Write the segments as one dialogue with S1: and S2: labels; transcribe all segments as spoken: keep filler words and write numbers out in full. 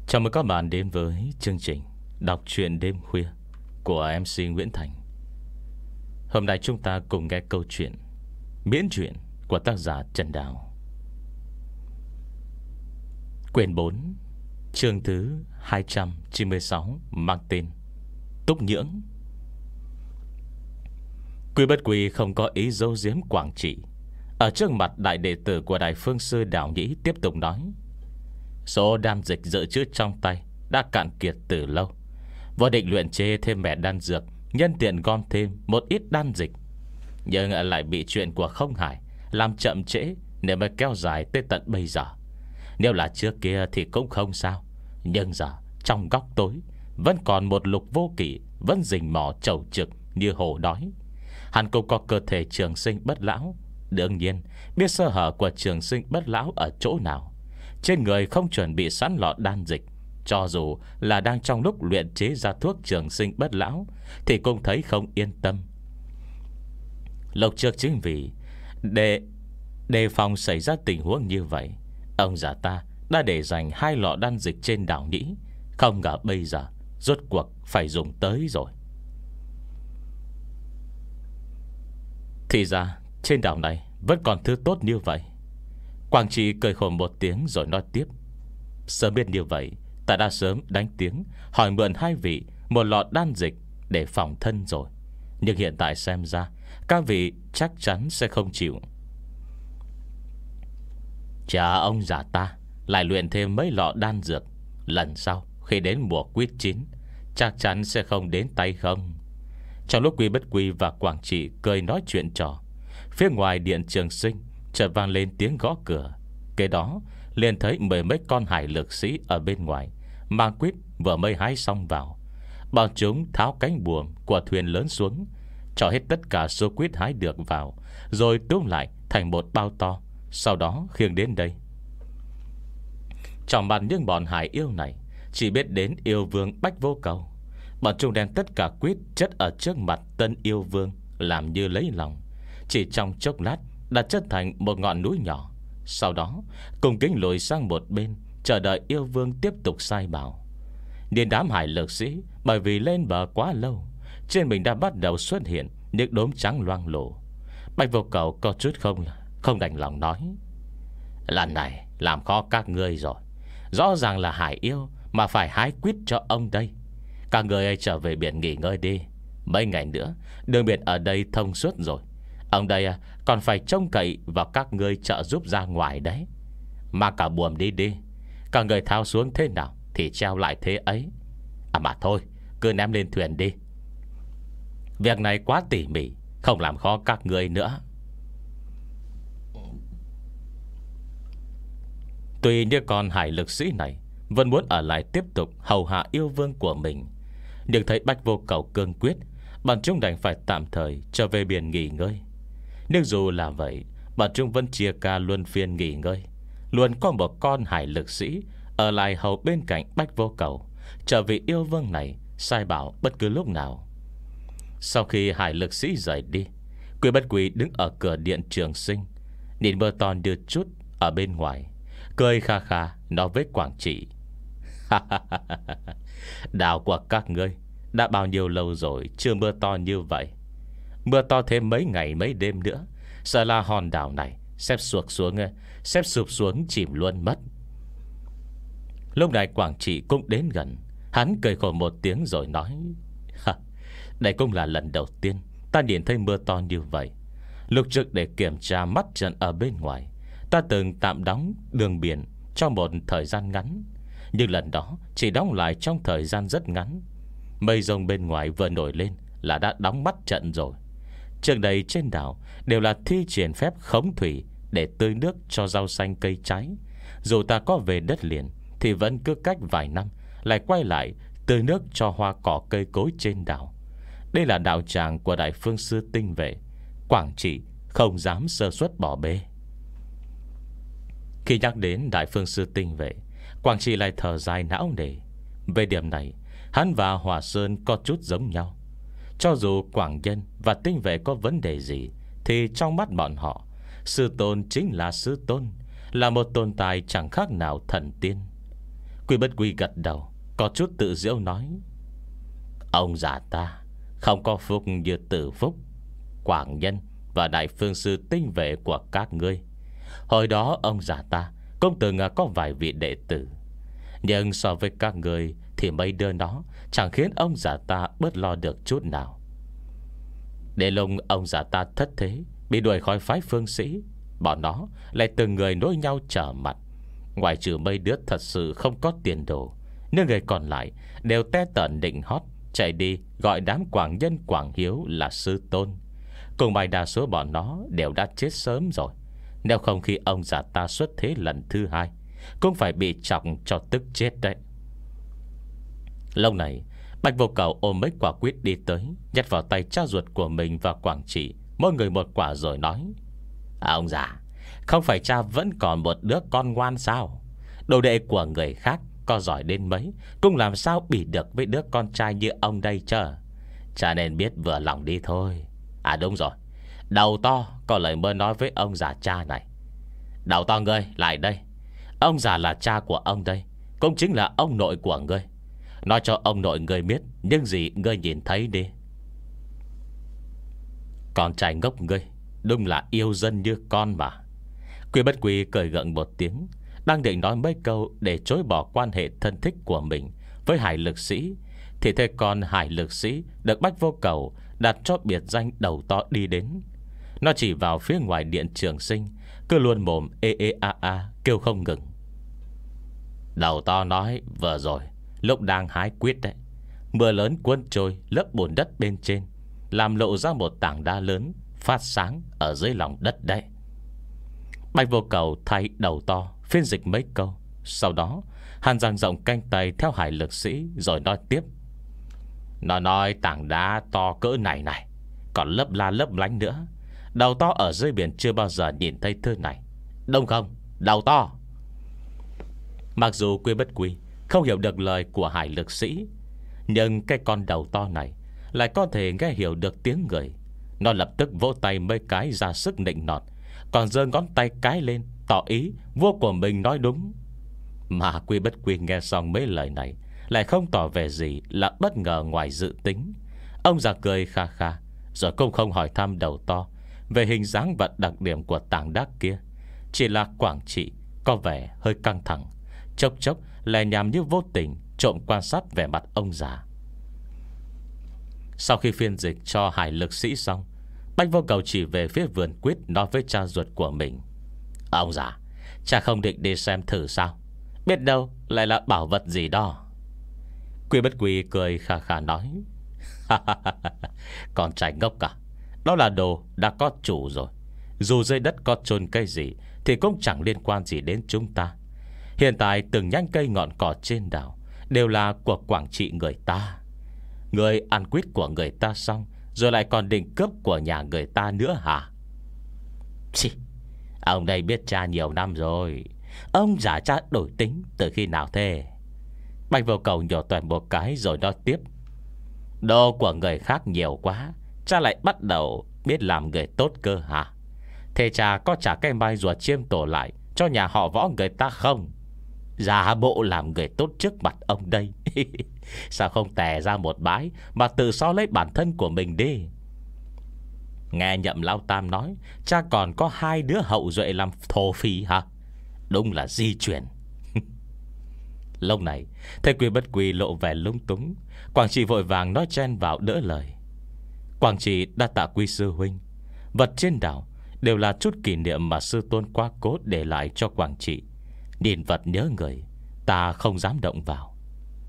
S1: Chào mừng các bạn đến với chương trình Đọc truyện đêm khuya của em xê Nguyễn Thành. Hôm nay chúng ta cùng nghe câu chuyện miễn truyện của tác giả Trần Đào. Quyển bốn, chương thứ hai trăm chín mươi sáu, mang tên Túc Nhưỡng. Quy Bất Quy không có ý giấu giếm Quảng Trị. Ở trước mặt đại đệ tử của Đại Phương Sư Đào Nhĩ tiếp tục nói: số đan dịch dự trữ trong tay đã cạn kiệt từ lâu. Vô định luyện chế thêm mẻ đan dược, nhân tiện gom thêm một ít đan dịch, nhưng lại bị chuyện của Không Hải làm chậm trễ, nên mới kéo dài tới tận bây giờ. Nếu là trước kia thì cũng không sao, nhưng giờ trong góc tối vẫn còn một Lục Vô Kỵ vẫn rình mò chầu trực như hổ đói. Hắn cũng có cơ thể trường sinh bất lão, đương nhiên biết sơ hở của trường sinh bất lão ở chỗ nào. Trên người không chuẩn bị sẵn lọ đan dịch, cho dù là đang trong lúc luyện chế ra thuốc trường sinh bất lão thì cũng thấy không yên tâm. Lúc trước chính vì Để đề phòng xảy ra tình huống như vậy, ông già ta đã để dành hai lọ đan dịch trên đảo Nhĩ. Không ngờ bây giờ rốt cuộc phải dùng tới rồi. Thì ra trên đảo này vẫn còn thứ tốt như vậy. Quảng Trị cười khổ một tiếng rồi nói tiếp: sớm biết như vậy, ta đã sớm đánh tiếng hỏi mượn hai vị một lọ đan dịch để phòng thân rồi. Nhưng hiện tại xem ra các vị chắc chắn sẽ không chịu. Cha ông già ta lại luyện thêm mấy lọ đan dược, lần sau khi đến mùa quýt chín chắc chắn sẽ không đến tay không. Trong lúc Quy Bất Quy và Quảng Trị cười nói chuyện trò, phía ngoài điện Trường Sinh chợt vang lên tiếng gõ cửa. Kế đó liền thấy mười mấy con hải lực sĩ ở bên ngoài mang quýt vừa mới hái xong vào. Bọn chúng tháo cánh buồm của thuyền lớn xuống, cho hết tất cả số quýt hái được vào, rồi túm lại thành một bao to, sau đó khiêng đến đây. Trong mặt những bọn hải yêu này chỉ biết đến yêu vương Bách Vô Cầu. Bọn chúng đem tất cả quýt chất ở trước mặt tân yêu vương làm như lấy lòng. Chỉ trong chốc lát đã chất thành một ngọn núi nhỏ. Sau đó cùng kính lùi sang một bên, chờ đợi yêu vương tiếp tục sai bảo. Điền đám hải lực sĩ bởi vì lên bờ quá lâu, trên mình đã bắt đầu xuất hiện những đốm trắng loang lổ. Bạch Vô Cầu có chút không Không đành lòng nói: lần này làm khó các ngươi rồi. Rõ ràng là hải yêu mà phải hái quýt cho ông đây. Các người ấy trở về biển nghỉ ngơi đi. Mấy ngày nữa đường biển ở đây thông suốt rồi. Ông đây còn phải trông cậy vào các ngươi trợ giúp ra ngoài đấy. Mà cả buồm đi đi. Cả người thao xuống thế nào thì treo lại thế ấy. À mà thôi, cứ ném lên thuyền đi. Việc này quá tỉ mỉ, không làm khó các ngươi nữa. Tuy như con hải lực sĩ này vẫn muốn ở lại tiếp tục hầu hạ yêu vương của mình, nhưng thấy Bách Vô Cầu cương quyết, bọn chúng đành phải tạm thời trở về biển nghỉ ngơi. Nhưng dù là vậy, bọn chúng vẫn chia ca luân phiên nghỉ ngơi. Luôn có một con hải lực sĩ ở lại hầu bên cạnh Bách Vô Cầu, trở vì yêu vương này sai bảo bất cứ lúc nào. Sau khi hải lực sĩ rời đi, Quy Bất Quy đứng ở cửa điện Trường Sinh, nhìn mưa to đưa chút ở bên ngoài, cười kha kha nói với Quảng Trị: đảo của các ngươi đã bao nhiêu lâu rồi chưa mưa to như vậy. Mưa to thêm mấy ngày mấy đêm nữa, sợ là hòn đảo này xếp sụp xuống Xếp sụp xuống chìm luôn mất. Lúc này Quảng Trị cũng đến gần. Hắn cười khổ một tiếng rồi nói: đây cũng là lần đầu tiên ta nhìn thấy mưa to như vậy. Lúc trước để kiểm tra mắt trận ở bên ngoài, ta từng tạm đóng đường biển trong một thời gian ngắn, nhưng lần đó chỉ đóng lại trong thời gian rất ngắn. Mây rông bên ngoài vừa nổi lên là đã đóng mắt trận rồi. Trước đây trên đảo đều là thi triển phép khống thủy để tưới nước cho rau xanh cây trái. Dù ta có về đất liền thì vẫn cứ cách vài năm lại quay lại tưới nước cho hoa cỏ cây cối trên đảo. Đây là đạo tràng của Đại Phương Sư tinh vệ. Quảng Trị không dám sơ suất bỏ bê. Khi nhắc đến Đại Phương Sư tinh vệ, Quảng Trị lại thở dài não nề. Về điểm này, hắn và Hòa Sơn có chút giống nhau. Cho dù Quảng Nhân và tinh vệ có vấn đề gì, thì trong mắt bọn họ, sư tôn chính là sư tôn, là một tồn tại chẳng khác nào thần tiên. Quy Bất Quy gật đầu, có chút tự giễu nói: Ông già ta không có phúc như Tử Phúc, Quảng Nhân và Đại Phương Sư tinh vệ của các ngươi. Hồi đó ông già ta cũng từng có vài vị đệ tử, nhưng so với các ngươi thì mấy đứa nó chẳng khiến ông già ta bớt lo được chút nào. Để lúc ông già ta thất thế, bị đuổi khỏi phái Phương Sĩ, bọn nó lại từng người nối nhau trở mặt. Ngoài trừ mấy đứa thật sự không có tiền đồ, nhưng người còn lại đều te tởn định hót, chạy đi gọi đám Quảng Nhân Quảng Hiếu là sư tôn. Cùng bài đa số bọn nó đều đã chết sớm rồi. Nếu không khi ông già ta xuất thế lần thứ hai, cũng phải bị chọc cho tức chết đấy. Lâu này, Bạch Vô Cầu ôm mấy quả quýt đi tới, nhét vào tay cha ruột của mình và Quảng Trị mỗi người một quả rồi nói: à, ông già, không phải cha vẫn còn một đứa con ngoan sao? Đồ đệ của người khác có giỏi đến mấy cũng làm sao bị được với đứa con trai như ông đây chứ. Cha nên biết vừa lòng đi thôi. À đúng rồi, Đầu To có lời mới nói với ông già cha này. Đầu To ngươi lại đây. Ông già là cha của ông đây, cũng chính là ông nội của ngươi. Nói cho ông nội ngươi biết những gì ngươi nhìn thấy đi. Con trai ngốc ngươi đúng là yêu dân như con mà. Quy Bất Quy cười gượng một tiếng, đang định nói mấy câu để chối bỏ quan hệ thân thích của mình với Hải Lực Sĩ, thì thấy con Hải Lực Sĩ được Bạch Vô Cầu đặt cho biệt danh Đầu To đi đến. Nó chỉ vào phía ngoài điện Trường Sinh, cứ luôn mồm ê ê a a kêu không ngừng. Đầu To nói vừa rồi lúc đang hái quýt đấy, mưa lớn cuốn trôi lớp bùn đất bên trên, làm lộ ra một tảng đá lớn phát sáng ở dưới lòng đất đấy. Bạch Vô Cầu thay Đầu To phiên dịch mấy câu, sau đó hắn dang rộng canh tay theo Hải Lực Sĩ rồi nói tiếp. Nó nói tảng đá to cỡ này này còn lấp la lấp lánh nữa. Đầu To ở dưới biển chưa bao giờ nhìn thấy thứ này, đúng không Đầu To? Mặc dù Quy Bất Quy không hiểu được lời của Hải Lực Sĩ, nhưng cái con Đầu To này lại có thể nghe hiểu được tiếng người. Nó lập tức vỗ tay mấy cái ra sức nịnh nọt, còn giơ ngón tay cái lên tỏ ý vua của mình nói đúng. Mà Quy Bất Quy nghe xong mấy lời này lại không tỏ vẻ gì là bất ngờ ngoài dự tính. Ông già cười kha kha, rồi cũng không hỏi thăm Đầu To về hình dáng và đặc điểm của tảng đá kia. Chỉ là Quảng Trị có vẻ hơi căng thẳng, chốc chốc lại nhằm như vô tình trộm quan sát vẻ mặt ông già. Sau khi phiên dịch cho Hải Lực Sĩ xong, Bạch Vô Cầu chỉ về phía vườn quýt nói với cha ruột của mình. Ông già, cha không định đi xem thử sao? Biết đâu lại là bảo vật gì đó. Quy Bất Quy cười khà khà nói. Còn trai ngốc cả, đó là đồ đã có chủ rồi. Dù dưới đất có chôn cây gì thì cũng chẳng liên quan gì đến chúng ta. Hiện tại từng nhánh cây ngọn cỏ trên đảo đều là của Quảng Trị người ta. Người ăn quýt của người ta xong rồi lại còn định cướp của nhà người ta nữa hả? Chì, ông đây biết cha nhiều năm rồi. Ông giả cha đổi tính từ khi nào thế? Bạch Vô Cầu nhổ toàn một cái rồi nói tiếp. Đồ của người khác nhiều quá, cha lại bắt đầu biết làm người tốt cơ hả? Thế cha có trả cái mai rùa chiêm tổ lại cho nhà họ Võ người ta không? Giả bộ làm người tốt trước mặt ông đây. Sao không tè ra một bãi mà tự so lấy bản thân của mình đi? Nghe Nhậm Lão Tam nói cha còn có hai đứa hậu duệ làm thổ phỉ hả? Đúng là di chuyển. Lúc này thấy Quy Bất Quy lộ vẻ lung túng, Quảng Trị vội vàng nói chen vào đỡ lời. Quảng Trị đã tạ Quy sư huynh. Vật trên đảo đều là chút kỷ niệm mà sư tôn quá cố để lại cho Quảng Trị. Nhìn vật nhớ người, ta không dám động vào.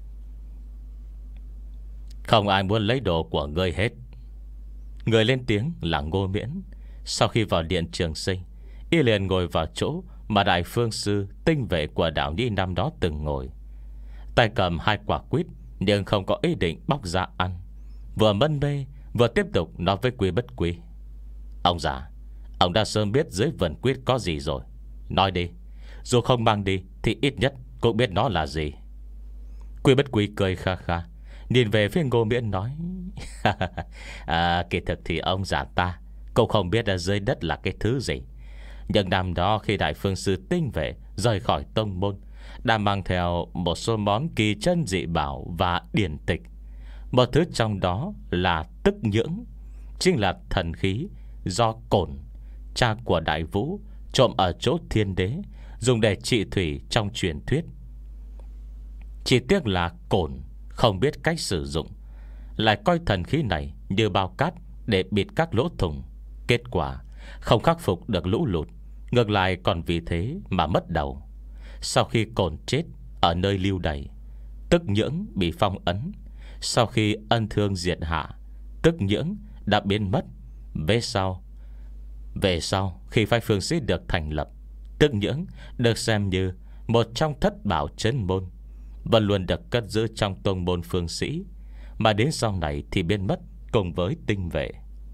S1: Không ai muốn lấy đồ của ngươi hết. Người lên tiếng là Ngô Miễn. Sau khi vào điện Trường Sinh, y liền ngồi vào chỗ mà Đại Phương Sư tinh vệ của đảo Nhi năm đó từng ngồi, tay cầm hai quả quýt nhưng không có ý định bóc ra ăn. Vừa mân mê vừa tiếp tục nói với Quy Bất Quy. Ông già, ông đã sớm biết dưới vườn quýt có gì rồi. Nói đi, dù không mang đi thì ít nhất cũng biết nó là gì. Quy Bất Quy cười kha kha, nhìn về phía Ngô Miễn nói. à, Kỳ thực thì ông già ta cũng không biết ở dưới đất là cái thứ gì. Nhưng năm đó khi Đại Phương Sư tinh vệ rời khỏi tông môn, đã mang theo một số món kỳ chân dị bảo và điển tịch. Một thứ trong đó là tức nhưỡng, chính là thần khí do Cổn, cha của Đại Vũ, trộm ở chỗ Thiên Đế, dùng để trị thủy trong truyền thuyết. Chỉ tiếc là Cổn không biết cách sử dụng, lại coi thần khí này như bao cát để bịt các lỗ thủng. Kết quả không khắc phục được lũ lụt, ngược lại còn vì thế mà mất đầu. Sau khi Cổn chết ở nơi lưu đày, tức nhưỡng bị phong ấn. Sau khi ân thương diệt hạ, tức nhưỡng đã biến mất. Về sau Về sau khi phái Phương Sĩ được thành lập, tức nhưỡng được xem như một trong thất bảo trấn môn, vẫn luôn được cất giữ trong tôn môn Phương Sĩ, mà đến sau này thì biến mất cùng với tinh vệ.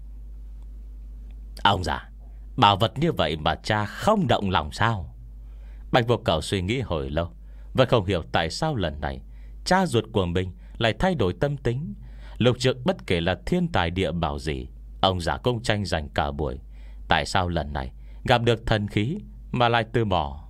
S1: Ông già, bảo vật như vậy mà cha không động lòng sao? Bạch Vô Cầu suy nghĩ hồi lâu, vẫn không hiểu tại sao lần này cha ruột của mình lại thay đổi tâm tính. Lục trước bất kể là thiên tài địa bảo gì, ông già cũng tranh giành cả buổi. Tại sao lần này gặp được thần khí mà lại từ bỏ?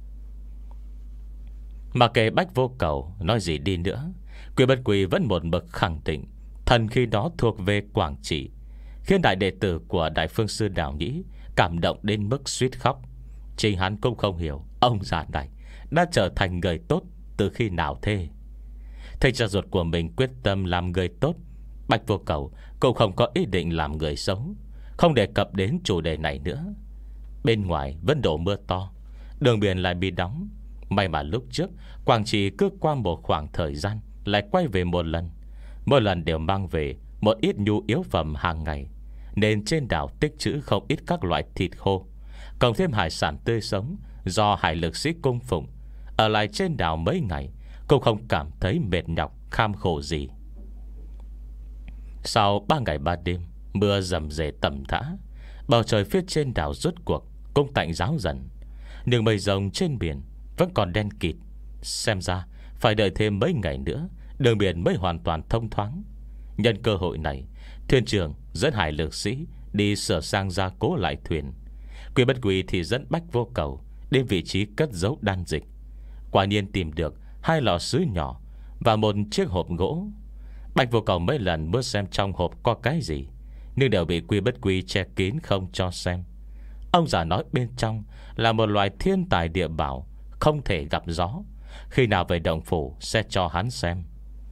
S1: Mà kể Bạch Vô Cầu nói gì đi nữa, Quy Bất Quy vẫn một mực khẳng định thần khí đó thuộc về Quảng Trị, khiến đại đệ tử của Đại Phương Sư Đào Nhĩ cảm động đến mức suýt khóc. Chính hắn cũng không hiểu ông già này đã trở thành người tốt từ khi nào thế. Thầy cha ruột của mình quyết tâm làm người tốt, Bạch Vô Cầu cũng không có ý định làm người xấu, không đề cập đến chủ đề này nữa. Bên ngoài vẫn đổ mưa to, đường biển lại bị đóng. May mà lúc trước Quảng Trị cứ qua một khoảng thời gian lại quay về một lần. Mỗi lần đều mang về một ít nhu yếu phẩm hàng ngày, nên trên đảo tích trữ không ít các loại thịt khô, cộng thêm hải sản tươi sống do hải lực sĩ cung phụng. Ở lại trên đảo mấy ngày cũng không cảm thấy mệt nhọc kham khổ gì. Sau ba ngày ba đêm mưa rầm rề tầm thã, bầu trời phía trên đảo rốt cuộc cũng tạnh ráo dần. Nhưng mây rồng trên biển vẫn còn đen kịt. Xem ra phải đợi thêm mấy ngày nữa, đường biển mới hoàn toàn thông thoáng. Nhân cơ hội này, thuyền trưởng dẫn hải lực sĩ đi sửa sang gia cố lại thuyền. Quy Bất Quy thì dẫn Bạch Vô Cầu đến vị trí cất giấu đan dịch. Quả nhiên tìm được hai lọ sứ nhỏ và một chiếc hộp gỗ. Bạch Vô Cầu mấy lần muốn xem trong hộp có cái gì, nhưng đều bị Quy Bất Quy che kín không cho xem. Ông già nói bên trong là một loại thiên tài địa bảo không thể gặp gió, khi nào về động phủ sẽ cho hắn xem.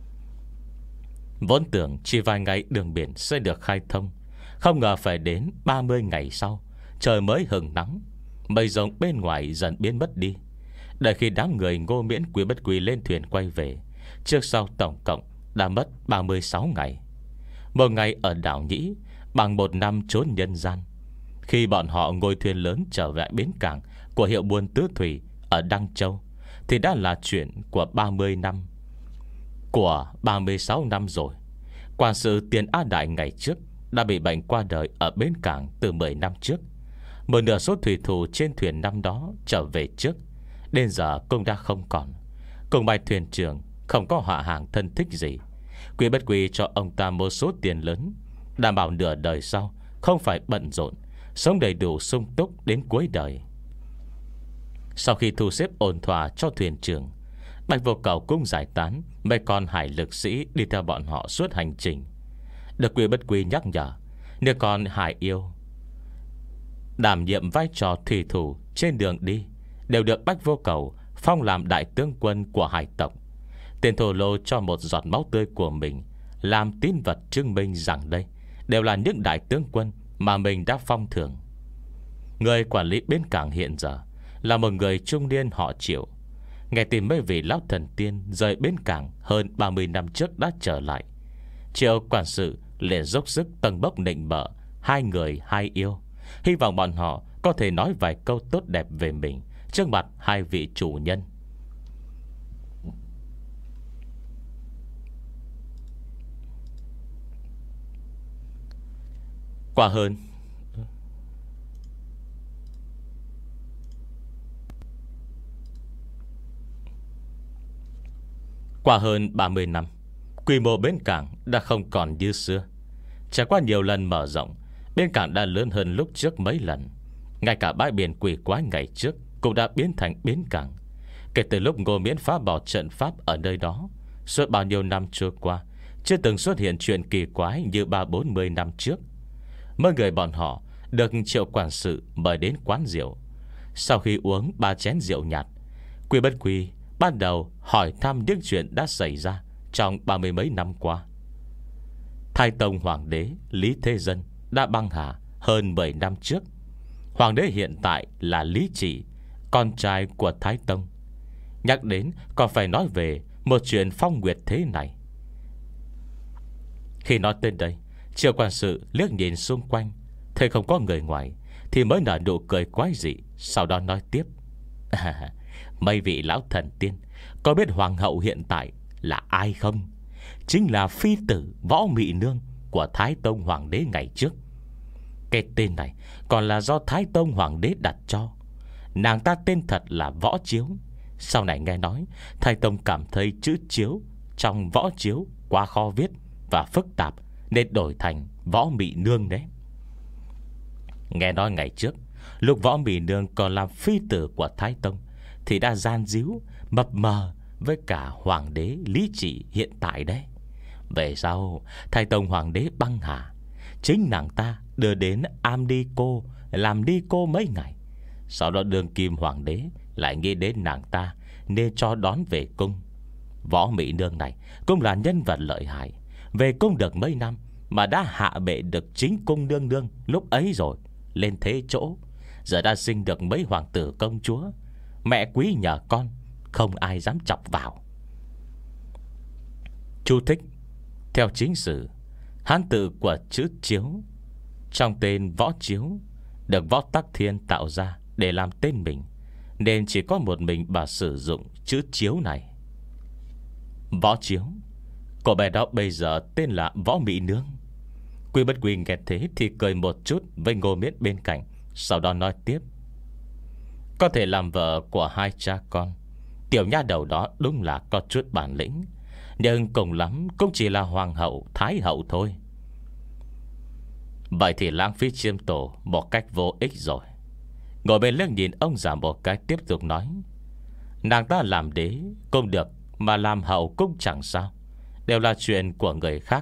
S1: Vốn tưởng chỉ vài ngày đường biển sẽ được khai thông, không ngờ phải đến ba mươi ngày sau trời mới hừng nắng. Mây rồng bên ngoài dần biến mất đi. Đợi khi đám người Ngô Miễn Quy Bất Quy lên thuyền quay về, trước sau tổng cộng đã mất ba mươi sáu ngày. Một ngày ở đảo Nhĩ bằng một năm trốn nhân gian. Khi bọn họ ngồi thuyền lớn trở về bến cảng của hiệu buôn Tứ Thủy ở Đăng Châu, thì đã là chuyện của ba mươi năm, của ba mươi sáu năm rồi. Quản sự Tiền A Đại ngày trước đã bị bệnh qua đời ở bến cảng từ mười năm trước. Một nửa số thủy thủ trên thuyền năm đó trở về trước, đến giờ cũng đã không còn. Cùng bài thuyền trưởng không có họ hàng thân thích gì. Quy Bất Quy cho ông ta một số tiền lớn, đảm bảo nửa đời sau không phải bận rộn, sống đầy đủ sung túc đến cuối đời. Sau khi thu xếp ổn thỏa cho thuyền trưởng, Bạch Vô Cầu cũng giải tán mấy con hải lực sĩ đi theo bọn họ suốt hành trình. Được Quy Bất Quy nhắc nhở, nếu con hải yêu đảm nhiệm vai trò thủy thủ trên đường đi đều được Bạch Vô Cầu phong làm đại tướng quân của hải tộc. Tiền thổ lô cho một giọt máu tươi của mình làm tín vật chứng minh rằng đây đều là những đại tướng quân mà mình đã phong thưởng. Người quản lý bến cảng hiện giờ là một người trung niên họ Triệu. Nghe tin mấy vị lão thần tiên rời bến cảng hơn ba mươi năm trước đã trở lại, Triệu quản sự liền dốc sức tâng bốc nịnh bợ hai người hai yêu, hy vọng bọn họ có thể nói vài câu tốt đẹp về mình trước mặt hai vị chủ nhân. Qua hơn Qua hơn ba mươi năm, quy mô bến cảng đã không còn như xưa. Trải qua nhiều lần mở rộng, bến cảng đã lớn hơn lúc trước mấy lần. Ngay cả bãi biển quỷ quái ngày trước cũng đã biến thành bến cảng. Kể từ lúc Ngô Miễn phá bỏ trận pháp ở nơi đó, suốt bao nhiêu năm trôi qua, chưa từng xuất hiện chuyện kỳ quái như ba bốn mươi năm trước. Mấy người bọn họ được Triệu quản sự mời đến quán rượu. Sau khi uống ba chén rượu nhạt, Quy Bất Quy ban đầu hỏi thăm những chuyện đã xảy ra trong ba mươi mấy năm qua. Thái Tông Hoàng đế Lý Thế Dân đã băng hà hơn mười năm trước. Hoàng đế hiện tại là Lý Trị, con trai của Thái Tông. Nhắc đến còn phải nói về một chuyện phong nguyệt thế này. Khi nói tên đây, Triệu quản sự liếc nhìn xung quanh, thấy không có người ngoài thì mới nở nụ cười quái dị. Sau đó nói tiếp: à, mấy vị lão thần tiên có biết hoàng hậu hiện tại là ai không? Chính là phi tử Võ Mị Nương của Thái Tông Hoàng đế ngày trước. Cái tên này còn là do Thái Tông Hoàng đế đặt cho. Nàng ta tên thật là Võ Chiếu. Sau này nghe nói Thái Tông cảm thấy chữ chiếu trong Võ Chiếu quá khó viết và phức tạp, nên đổi thành Võ Mị Nương đấy. Nghe nói ngày trước, lúc Võ Mị Nương còn làm phi tử của Thái Tông, thì đã gian díu mập mờ với cả Hoàng đế Lý Trị hiện tại đấy. Về sau Thái Tông Hoàng đế băng hà, chính nàng ta đưa đến am đi cô, làm đi cô mấy ngày. Sau đó đương kim hoàng đế lại nghĩ đến nàng ta nên cho đón về cung. Võ Mị Nương này cũng là nhân vật lợi hại, về cung được mấy năm mà đã hạ bệ được chính cung nương nương lúc ấy rồi, lên thế chỗ. Giờ đã sinh được mấy hoàng tử công chúa. Mẹ quý nhờ con, không ai dám chọc vào. Chú thích: theo chính sử, Hán tự của chữ Chiếu trong tên Võ Chiếu được Võ Tắc Thiên tạo ra để làm tên mình, nên chỉ có một mình bà sử dụng chữ Chiếu này. Võ Chiếu, cô bé đó bây giờ tên là Võ Mị Nương. Quy Bất Quy nghe thế thì cười một chút với Ngô Miễn bên cạnh, sau đó nói tiếp: có thể làm vợ của hai cha con, tiểu nha đầu đó đúng là có chút bản lĩnh, nhưng cùng lắm cũng chỉ là hoàng hậu, thái hậu thôi. Vậy thì lãng phí chiêm tổ một cách vô ích rồi. Ngồi bên liếc nhìn ông già một cái, tiếp tục nói: nàng ta làm đế cũng được, mà làm hậu cũng chẳng sao, đều là chuyện của người khác.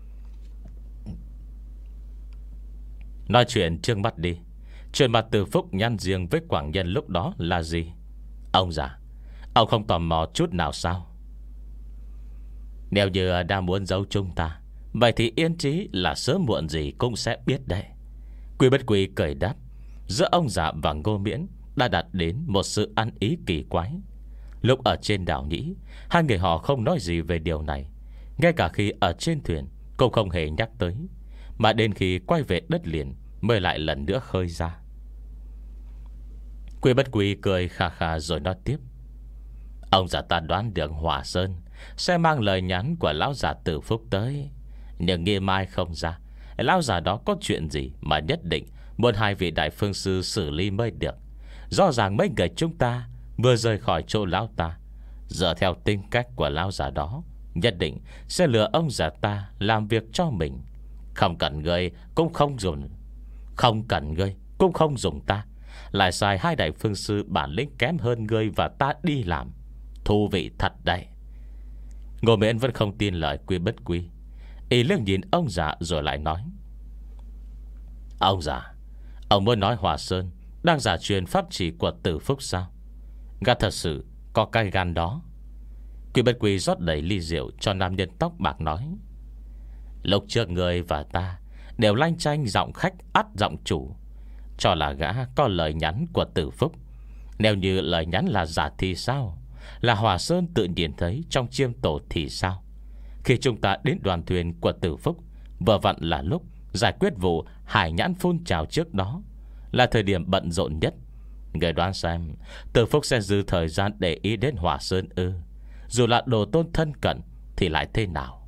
S1: Nói chuyện trước mắt đi. Chuyện mà Từ Phúc nhăn riêng với Quảng Nhân lúc đó là gì? Ông già, ông không tò mò chút nào sao? Nếu như đang muốn giấu chúng ta, vậy thì yên trí là sớm muộn gì cũng sẽ biết đấy. Quy Bất Quy cười đáp. Giữa ông già và Ngô Miễn đã đạt đến một sự ăn ý kỳ quái. Lúc ở trên đảo Nhĩ, hai người họ không nói gì về điều này. Ngay cả khi ở trên thuyền cũng không hề nhắc tới, mà đến khi quay về đất liền mới lại lần nữa khơi ra. Quy Bất Quy cười khà khà rồi nói tiếp: ông già ta đoán được Hỏa Sơn sẽ mang lời nhắn của lão già Từ Phúc tới, nhưng nghi mai không ra lão già đó có chuyện gì mà nhất định muốn hai vị đại phương sư xử lý mới được. Rõ ràng mấy người chúng ta vừa rời khỏi chỗ lão ta, giờ theo tính cách của lão già đó, nhất định sẽ lừa ông già ta làm việc cho mình. Không cần ngươi cũng không dùng, Không cần ngươi cũng không dùng ta, lại xài hai đại phương sư bản lĩnh kém hơn ngươi và ta đi làm. Thú vị thật đấy. Ngô Miễn vẫn không tin lời Quy Bất Quy. Y liếc nhìn ông già rồi lại nói: ông già, ông muốn nói Hòa Sơn đang giả truyền pháp chỉ của Từ Phúc sao? Gã thật sự có cái gan đó. Quy Bất Quy rót đầy ly rượu cho nam nhân tóc bạc nói: lúc trước người và ta đều lanh chanh giọng khách ắt giọng chủ, cho là gã có lời nhắn của Từ Phúc. Nếu như lời nhắn là giả thì sao? Là Hòa Sơn tự nhìn thấy trong chiêm tổ thì sao? Khi chúng ta đến đoàn thuyền của Từ Phúc, vừa vặn là lúc giải quyết vụ hải nhãn phun trào trước đó, là thời điểm bận rộn nhất. Người đoán xem Từ Phúc sẽ dư thời gian để ý đến Hòa Sơn ư? Dù là đồ tôn thân cận thì lại thế nào?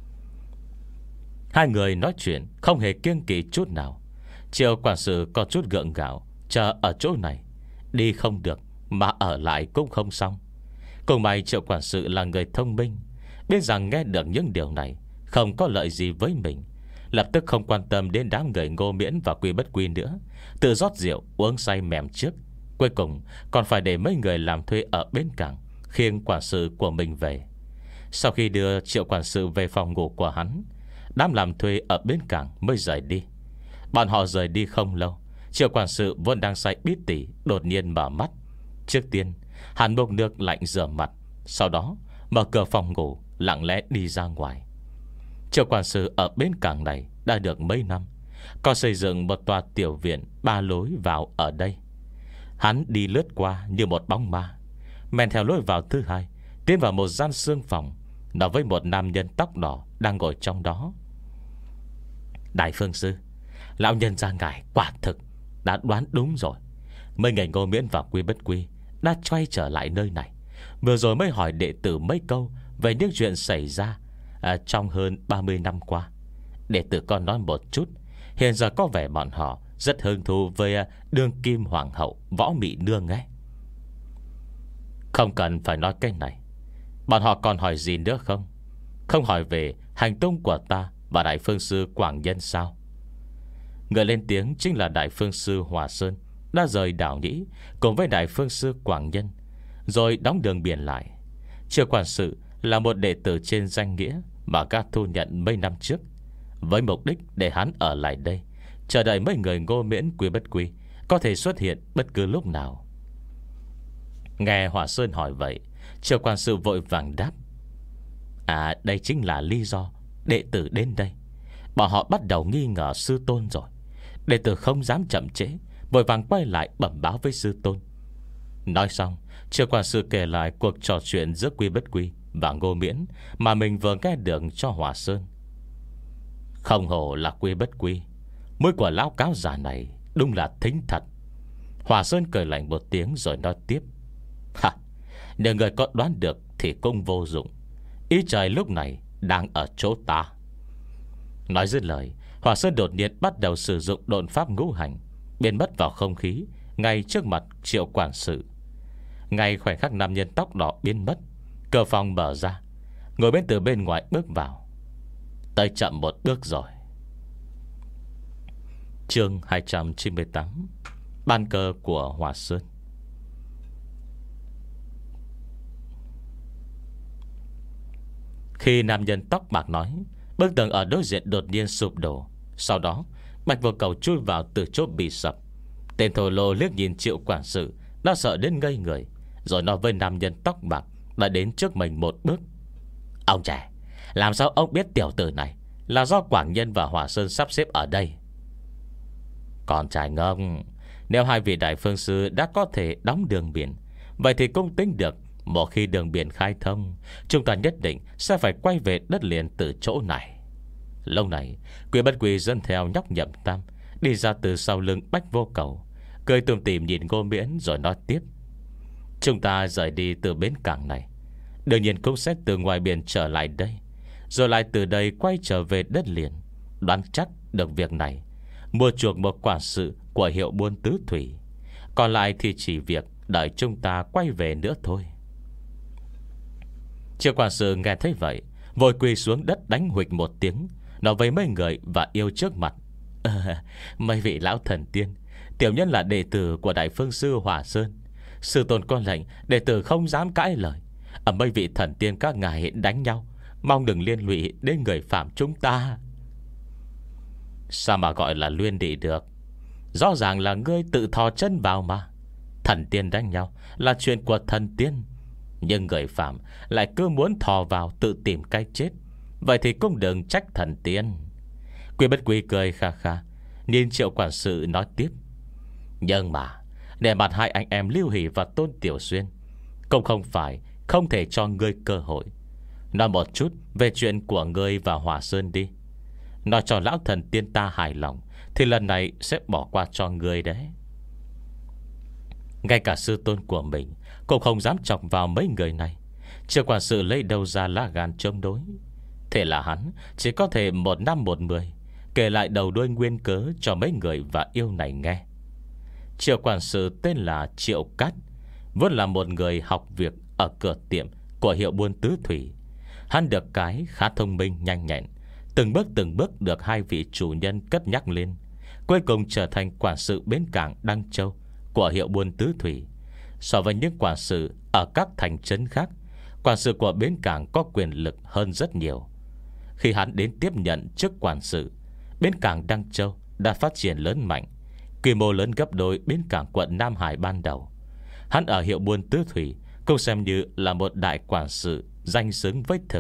S1: Hai người nói chuyện không hề kiêng kỵ chút nào. Triệu quản sự có chút gượng gạo, chờ ở chỗ này, đi không được mà ở lại cũng không xong. Cùng may Triệu quản sự là người thông minh, biết rằng nghe được những điều này không có lợi gì với mình, lập tức không quan tâm đến đám người Ngô Miễn và Quy Bất Quy nữa, tự rót rượu uống say mềm trước. Cuối cùng còn phải để mấy người làm thuê ở bến cảng khiêng quản sự của mình về. Sau khi đưa Triệu quản sự về phòng ngủ của hắn, đám làm thuê ở bến cảng mới rời đi. Bọn họ rời đi không lâu, Triệu quản sự vốn đang say bít tỉ đột nhiên mở mắt. Trước tiên hắn bốc nước lạnh rửa mặt, sau đó mở cửa phòng ngủ lặng lẽ đi ra ngoài. Triệu quản sự ở bến cảng này đã được mấy năm, có xây dựng một tòa tiểu viện ba lối vào ở đây. Hắn đi lướt qua như một bóng ma, men theo lối vào thứ hai, tiến vào một gian xương phòng, nói với một nam nhân tóc đỏ đang ngồi trong đó: Đại phương sư, lão nhân gia ngài quả thực đã đoán đúng rồi. Mấy ngày Ngô Miễn và Quy Bất Quy đã quay trở lại nơi này. Vừa rồi mới hỏi đệ tử mấy câu về những chuyện xảy ra à, trong hơn ba mươi năm qua. Đệ tử con nói một chút. Hiện giờ có vẻ bọn họ rất hứng thú với à, đương kim hoàng hậu Võ Mị Nương ấy. Không cần phải nói cái này. Bọn họ còn hỏi gì nữa không? Không hỏi về hành tung của ta và Đại phương sư Quảng Nhân sao? Người lên tiếng chính là Đại phương sư Hòa Sơn, đã rời đảo Nhĩ cùng với Đại phương sư Quảng Nhân, rồi đóng đường biển lại. Triệu quản sự là một đệ tử trên danh nghĩa mà các thu nhận mấy năm trước, với mục đích để hắn ở lại đây, chờ đợi mấy người Ngô Miễn Quy Bất Quy có thể xuất hiện bất cứ lúc nào. Nghe Hòa Sơn hỏi vậy, Triệu quản sự vội vàng đáp: À, đây chính là lý do đệ tử đến đây. Bọn họ bắt đầu nghi ngờ sư tôn rồi. Đệ tử không dám chậm trễ, vội vàng quay lại bẩm báo với sư tôn. Nói xong, Triệu quản sự kể lại cuộc trò chuyện giữa Quy Bất Quy và Ngô Miễn mà mình vừa nghe được cho Hòa Sơn. Không hổ là Quy Bất Quy, mũi của lão cáo già này đúng là thính thật. Hòa Sơn cười lạnh một tiếng rồi nói tiếp: Ha, nếu người có đoán được thì cũng vô dụng. Ý trời lúc này đang ở chỗ ta. Nói dứt lời, Hòa Sơn đột nhiên bắt đầu sử dụng độn pháp ngũ hành, biến mất vào không khí ngay trước mặt Triệu quản sự. Ngay khoảnh khắc nam nhân tóc đỏ biến mất, cửa phòng mở ra, người bên từ bên ngoài bước vào. Tới chậm một bước rồi. Chương hai trăm chín mươi tám: Ban cờ của Hòa Sơn. Khi nam nhân tóc bạc nói, bức tường ở đối diện đột nhiên sụp đổ. Sau đó Bạch Vô Cầu chui vào từ chỗ bị sập. Tên thổ lô liếc nhìn Triệu quản sự, đã sợ đến ngây người, rồi nói với nam nhân tóc bạc đã đến trước mình một bước: Ông trẻ, làm sao ông biết tiểu tử này là do Quảng Nhân và Hòa Sơn sắp xếp ở đây? Còn trai ngông, nếu hai vị đại phương sư đã có thể đóng đường biển, vậy thì cũng tính được một khi đường biển khai thông, chúng ta nhất định sẽ phải quay về đất liền từ chỗ này. Lâu này, Quy Bất Quy dẫn theo nhóc Nhậm Tam đi ra từ sau lưng Bách Vô Cầu, cười tủm tỉm nhìn Ngô Miễn rồi nói tiếp: Chúng ta rời đi từ bến cảng này, đương nhiên cũng sẽ từ ngoài biển trở lại đây, rồi lại từ đây quay trở về đất liền. Đoán chắc được việc này, mua chuộc một quản sự của hiệu buôn tứ thủy. Còn lại thì chỉ việc đợi chúng ta quay về nữa thôi. Triệu quản sự nghe thấy vậy, vội quỳ xuống đất đánh huỵch một tiếng, nói với mấy người và yêu trước mặt: à, mấy vị lão thần tiên, tiểu nhân là đệ tử của Đại phương sư Hòa Sơn. Sư tôn có lệnh, đệ tử không dám cãi lời. Ở mấy vị thần tiên các ngài đánh nhau, mong đừng liên lụy đến người phạm chúng ta. Sao mà gọi là luyên đị được? Rõ ràng là ngươi tự thò chân vào mà. Thần tiên đánh nhau là chuyện của thần tiên, nhưng người phạm lại cứ muốn thò vào tự tìm cái chết, vậy thì cũng đừng trách thần tiên. Quy Bất Quy cười kha kha, nhìn Triệu quản sự nói tiếp: Nhưng mà để mặt hai anh em Lưu Hỷ và Tôn Tiểu Xuyên, cũng không phải không thể cho ngươi cơ hội. Nói một chút về chuyện của ngươi và Hòa Sơn đi. Nói cho lão thần tiên ta hài lòng, thì lần này sẽ bỏ qua cho ngươi đấy. Ngay cả sư tôn của mình cũng không dám chọc vào mấy người này, Triệu quản sự lấy đâu ra lá gan chống đối. Thế là hắn chỉ có thể một năm một mười kể lại đầu đuôi nguyên cớ cho mấy người và yêu này nghe. Triệu quản sự tên là Triệu Cát, vốn là một người học việc ở cửa tiệm của hiệu buôn tứ thủy. Hắn được cái khá thông minh nhanh nhẹn, từng bước từng bước được hai vị chủ nhân cất nhắc lên, cuối cùng trở thành quản sự bến cảng Đăng Châu của hiệu buôn tứ thủy. So với những quản sự ở các thành trấn khác, quản sự của bến cảng có quyền lực hơn rất nhiều. Khi hắn đến tiếp nhận chức quản sự, bến cảng Đăng Châu đã phát triển lớn mạnh, quy mô lớn gấp đôi bến cảng quận Nam Hải ban đầu. Hắn ở hiệu buôn tứ thủy cũng xem như là một đại quản sự danh xứng với thực.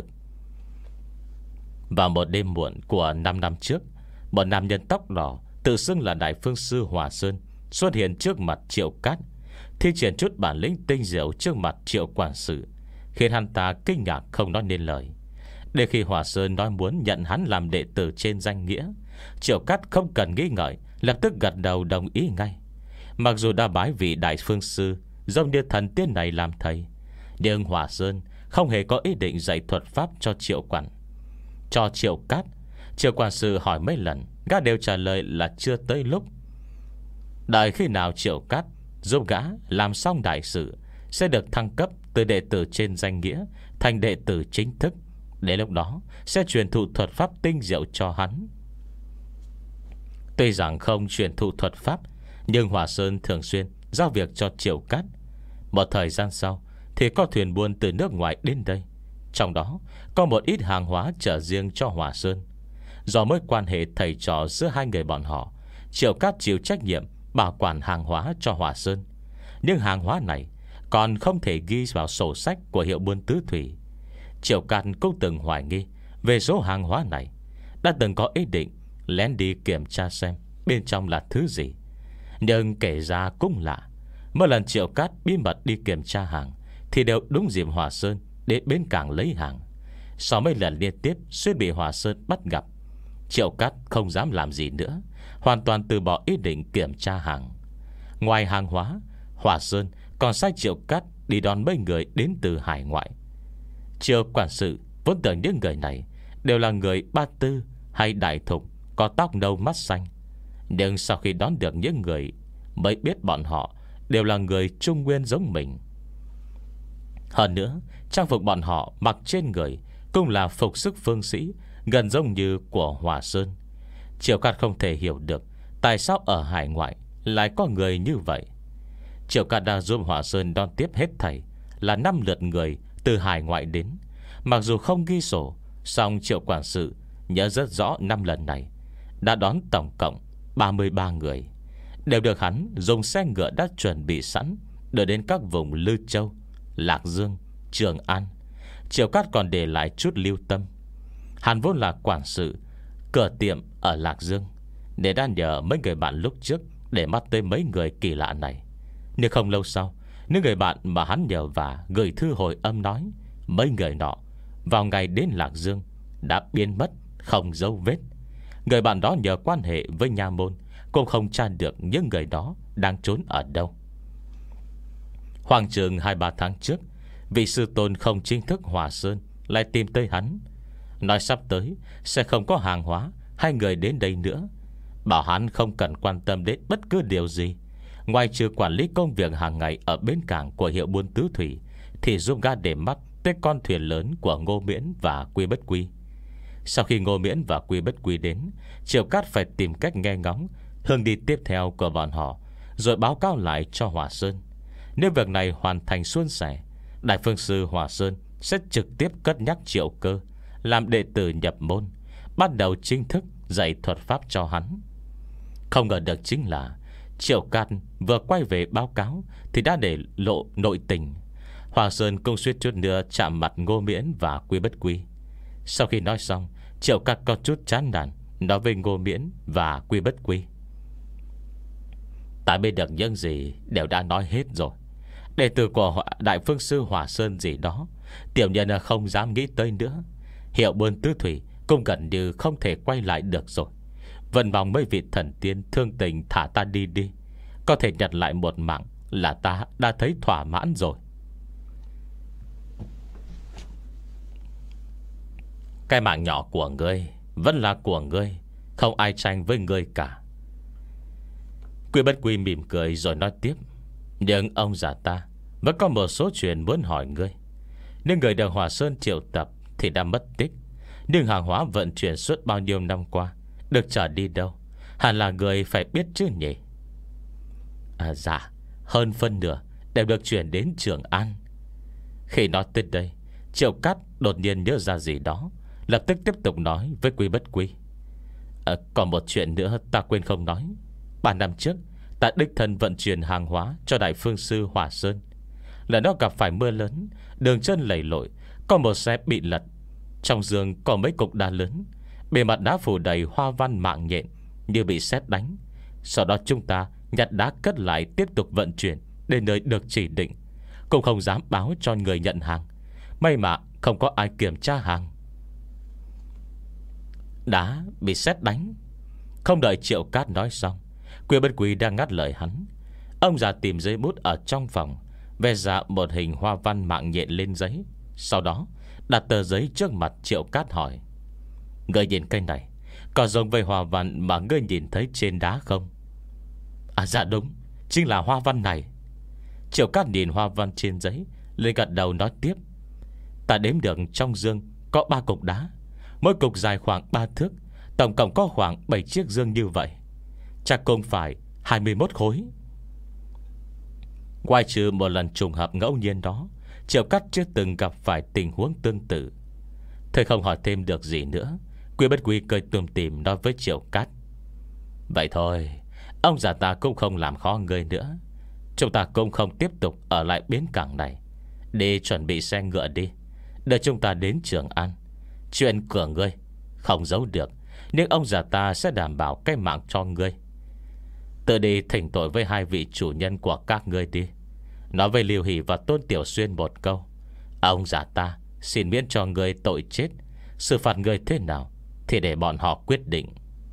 S1: Vào một đêm muộn của năm năm trước, một nam nhân tóc đỏ tự xưng là Đại Phương Sư Hòa Sơn xuất hiện trước mặt Triệu Cát, thi triển chút bản lĩnh tinh diệu trước mặt Triệu quản sự, khiến hắn ta kinh ngạc không nói nên lời. Để khi Hòa Sơn nói muốn nhận hắn làm đệ tử trên danh nghĩa, Triệu Cát không cần nghĩ ngợi, lập tức gật đầu đồng ý ngay. Mặc dù đã bái vị Đại Phương Sư giống như thần tiên này làm thầy, nhưng Hòa Sơn không hề có ý định dạy thuật pháp cho Triệu quản Cho Triệu Cát. Triệu quản sự hỏi mấy lần, gã đều trả lời là chưa tới lúc. Đợi khi nào Triệu Cát giúp gã làm xong đại sự, sẽ được thăng cấp từ đệ tử trên danh nghĩa thành đệ tử chính thức. Đến lúc đó sẽ truyền thụ thuật pháp tinh diệu cho hắn. Tuy rằng không truyền thụ thuật pháp, nhưng Hòa Sơn thường xuyên giao việc cho Triệu Cát. Một thời gian sau thì có thuyền buôn từ nước ngoài đến đây, trong đó có một ít hàng hóa chở riêng cho Hòa Sơn. Do mối quan hệ thầy trò giữa hai người bọn họ, Triệu Cát chịu trách nhiệm bảo quản hàng hóa cho Hòa Sơn. Nhưng hàng hóa này còn không thể ghi vào sổ sách của hiệu buôn tứ thủy. Triệu Cát cũng từng hoài nghi về số hàng hóa này, đã từng có ý định lén đi kiểm tra xem bên trong là thứ gì. Nhưng kể ra cũng lạ, mỗi lần Triệu Cát bí mật đi kiểm tra hàng thì đều đúng dịp Hòa Sơn đến bến cảng lấy hàng. Sau mấy lần liên tiếp suýt bị Hòa Sơn bắt gặp, Triệu Cát không dám làm gì nữa, hoàn toàn từ bỏ ý định kiểm tra hàng. Ngoài hàng hóa, Hòa Sơn còn sai Triệu Cát đi đón mấy người đến từ hải ngoại. Triệu quản sự vốn tưởng những người này đều là người Ba Tư hay Đại Thục, có tóc nâu mắt xanh. Nhưng sau khi đón được những người, mới biết bọn họ đều là người Trung Nguyên giống mình. Hơn nữa, trang phục bọn họ mặc trên người cũng là phục sức phương sĩ, gần giống như của Hòa Sơn. Triệu Cát không thể hiểu được tại sao ở hải ngoại lại có người như vậy. Triệu Cát đã giúp Hòa Sơn đón tiếp hết thảy là năm lượt người từ hải ngoại đến. Mặc dù không ghi sổ, song Triệu quản sự nhớ rất rõ năm lần này đã đón tổng cộng ba mươi ba người, đều được hắn dùng xe ngựa đã chuẩn bị sẵn đưa đến các vùng Lư Châu, Lạc Dương, Trường An. Triệu Cát còn để lại chút lưu tâm. Hắn vốn là quản sự cửa tiệm ở Lạc Dương, để đã nhờ mấy người bạn lúc trước để mắt tới mấy người kỳ lạ này. Nhưng không lâu sau, những người bạn mà hắn nhờ và gửi thư hồi âm nói mấy người nọ vào ngày đến Lạc Dương đã biến mất không dấu vết. Người bạn đó nhờ quan hệ với nha môn cũng không tra được những người đó đang trốn ở đâu. Khoảng chừng hai ba tháng trước, vị sư tôn không chính thức Hòa Sơn lại tìm tới hắn, nói sắp tới sẽ không có hàng hóa hay người đến đây nữa, bảo hắn không cần quan tâm đến bất cứ điều gì, ngoài trừ quản lý công việc hàng ngày ở bến cảng của hiệu buôn tứ thủy, thì giúp gã để mắt tới con thuyền lớn của Ngô Miễn và Quy Bất Quy. Sau khi Ngô Miễn và Quy Bất Quy đến, Triệu Cát phải tìm cách nghe ngóng hướng đi tiếp theo của bọn họ, rồi báo cáo lại cho Hòa Sơn. Nếu việc này hoàn thành suôn sẻ, Đại Phương Sư Hòa Sơn sẽ trực tiếp cất nhắc Triệu Cơ làm đệ tử nhập môn, bắt đầu chính thức dạy thuật pháp cho hắn. Không ngờ được chính là Triệu Cát vừa quay về báo cáo thì đã để lộ nội tình. Hòa Sơn cũng suýt chút nữa chạm mặt Ngô Miễn và Quy Bất Quy. Sau khi nói xong, Triệu Cát có chút chán nản nói với Ngô Miễn và Quy Bất Quy: "Ta biết được những gì đều đã nói hết rồi. Đệ tử của Đại Phương Sư Hòa Sơn gì đó, tiểu nhân không dám nghĩ tới nữa. Hiệu buôn tứ thủy cũng gần như không thể quay lại được rồi. Vẫn mong mấy vị thần tiên thương tình thả ta đi đi. Có thể nhặt lại một mạng là ta đã thấy thỏa mãn rồi." "Cái mạng nhỏ của ngươi vẫn là của ngươi, không ai tranh với ngươi cả." Quy Bất Quy mỉm cười rồi nói tiếp: "Nhưng ông già ta vẫn có một số chuyện muốn hỏi ngươi. Nếu người được Hòa Sơn triệu tập thì đã mất tích, nhưng hàng hóa vận chuyển suốt bao nhiêu năm qua được trở đi đâu, hẳn là người phải biết chứ nhỉ?" "À dạ, hơn phân nửa đều được chuyển đến Trường An. Khi nói tới đây, Triệu Cát đột nhiên nhớ ra gì đó, lập tức tiếp tục nói với Quy Bất Quy. à, Còn một chuyện nữa ta quên không nói. Ba năm trước ta đích thân vận chuyển hàng hóa cho Đại Phương Sư Hỏa Sơn. Lần đó gặp phải mưa lớn, đường chân lầy lội, có một xe bị lật. Trong giường có mấy cục đá lớn, bề mặt đá phủ đầy hoa văn mạng nhện, như bị sét đánh. Sau đó chúng ta nhặt đá cất lại, tiếp tục vận chuyển đến nơi được chỉ định, cũng không dám báo cho người nhận hàng. May mà không có ai kiểm tra hàng. Đá bị sét đánh. Không đợi Triệu Cát nói xong, Quy Bất Quy đang ngắt lời hắn. Ông già tìm giấy bút ở trong phòng, vẽ ra một hình hoa văn mạng nhện lên giấy. Sau đó đặt tờ giấy trước mặt Triệu Cát hỏi: Ngươi nhìn cái này có giống với hoa văn mà ngươi nhìn thấy trên đá không? À dạ đúng, chính là hoa văn này. Triệu Cát nhìn hoa văn trên giấy, lên gật đầu nói tiếp: Ta đếm được trong dương có ba cục đá, mỗi cục dài khoảng ba thước, tổng cộng có khoảng bảy chiếc dương như vậy. Chắc cũng phải hai mươi mốt khối. Ngoài trừ một lần trùng hợp ngẫu nhiên đó, Triệu Cát chưa từng gặp phải tình huống tương tự. Thôi không hỏi thêm được gì nữa, Quy Bất Quy cười tủm tỉm nói với Triệu Cát: Vậy thôi, ông già ta cũng không làm khó ngươi nữa. Chúng ta cũng không tiếp tục ở lại bến cảng này. Đi chuẩn bị xe ngựa đi, để chúng ta đến Trường An. Chuyện của ngươi không giấu được, nhưng ông già ta sẽ đảm bảo cái mạng cho ngươi. Tự đi thỉnh tội với hai vị chủ nhân của các ngươi đi. Nói với Liêu Hỷ và Tôn Tiểu Xuyên một câu: Ông già ta xin miễn cho ngươi tội chết. Xử phạt ngươi thế nào thì để bọn họ quyết định.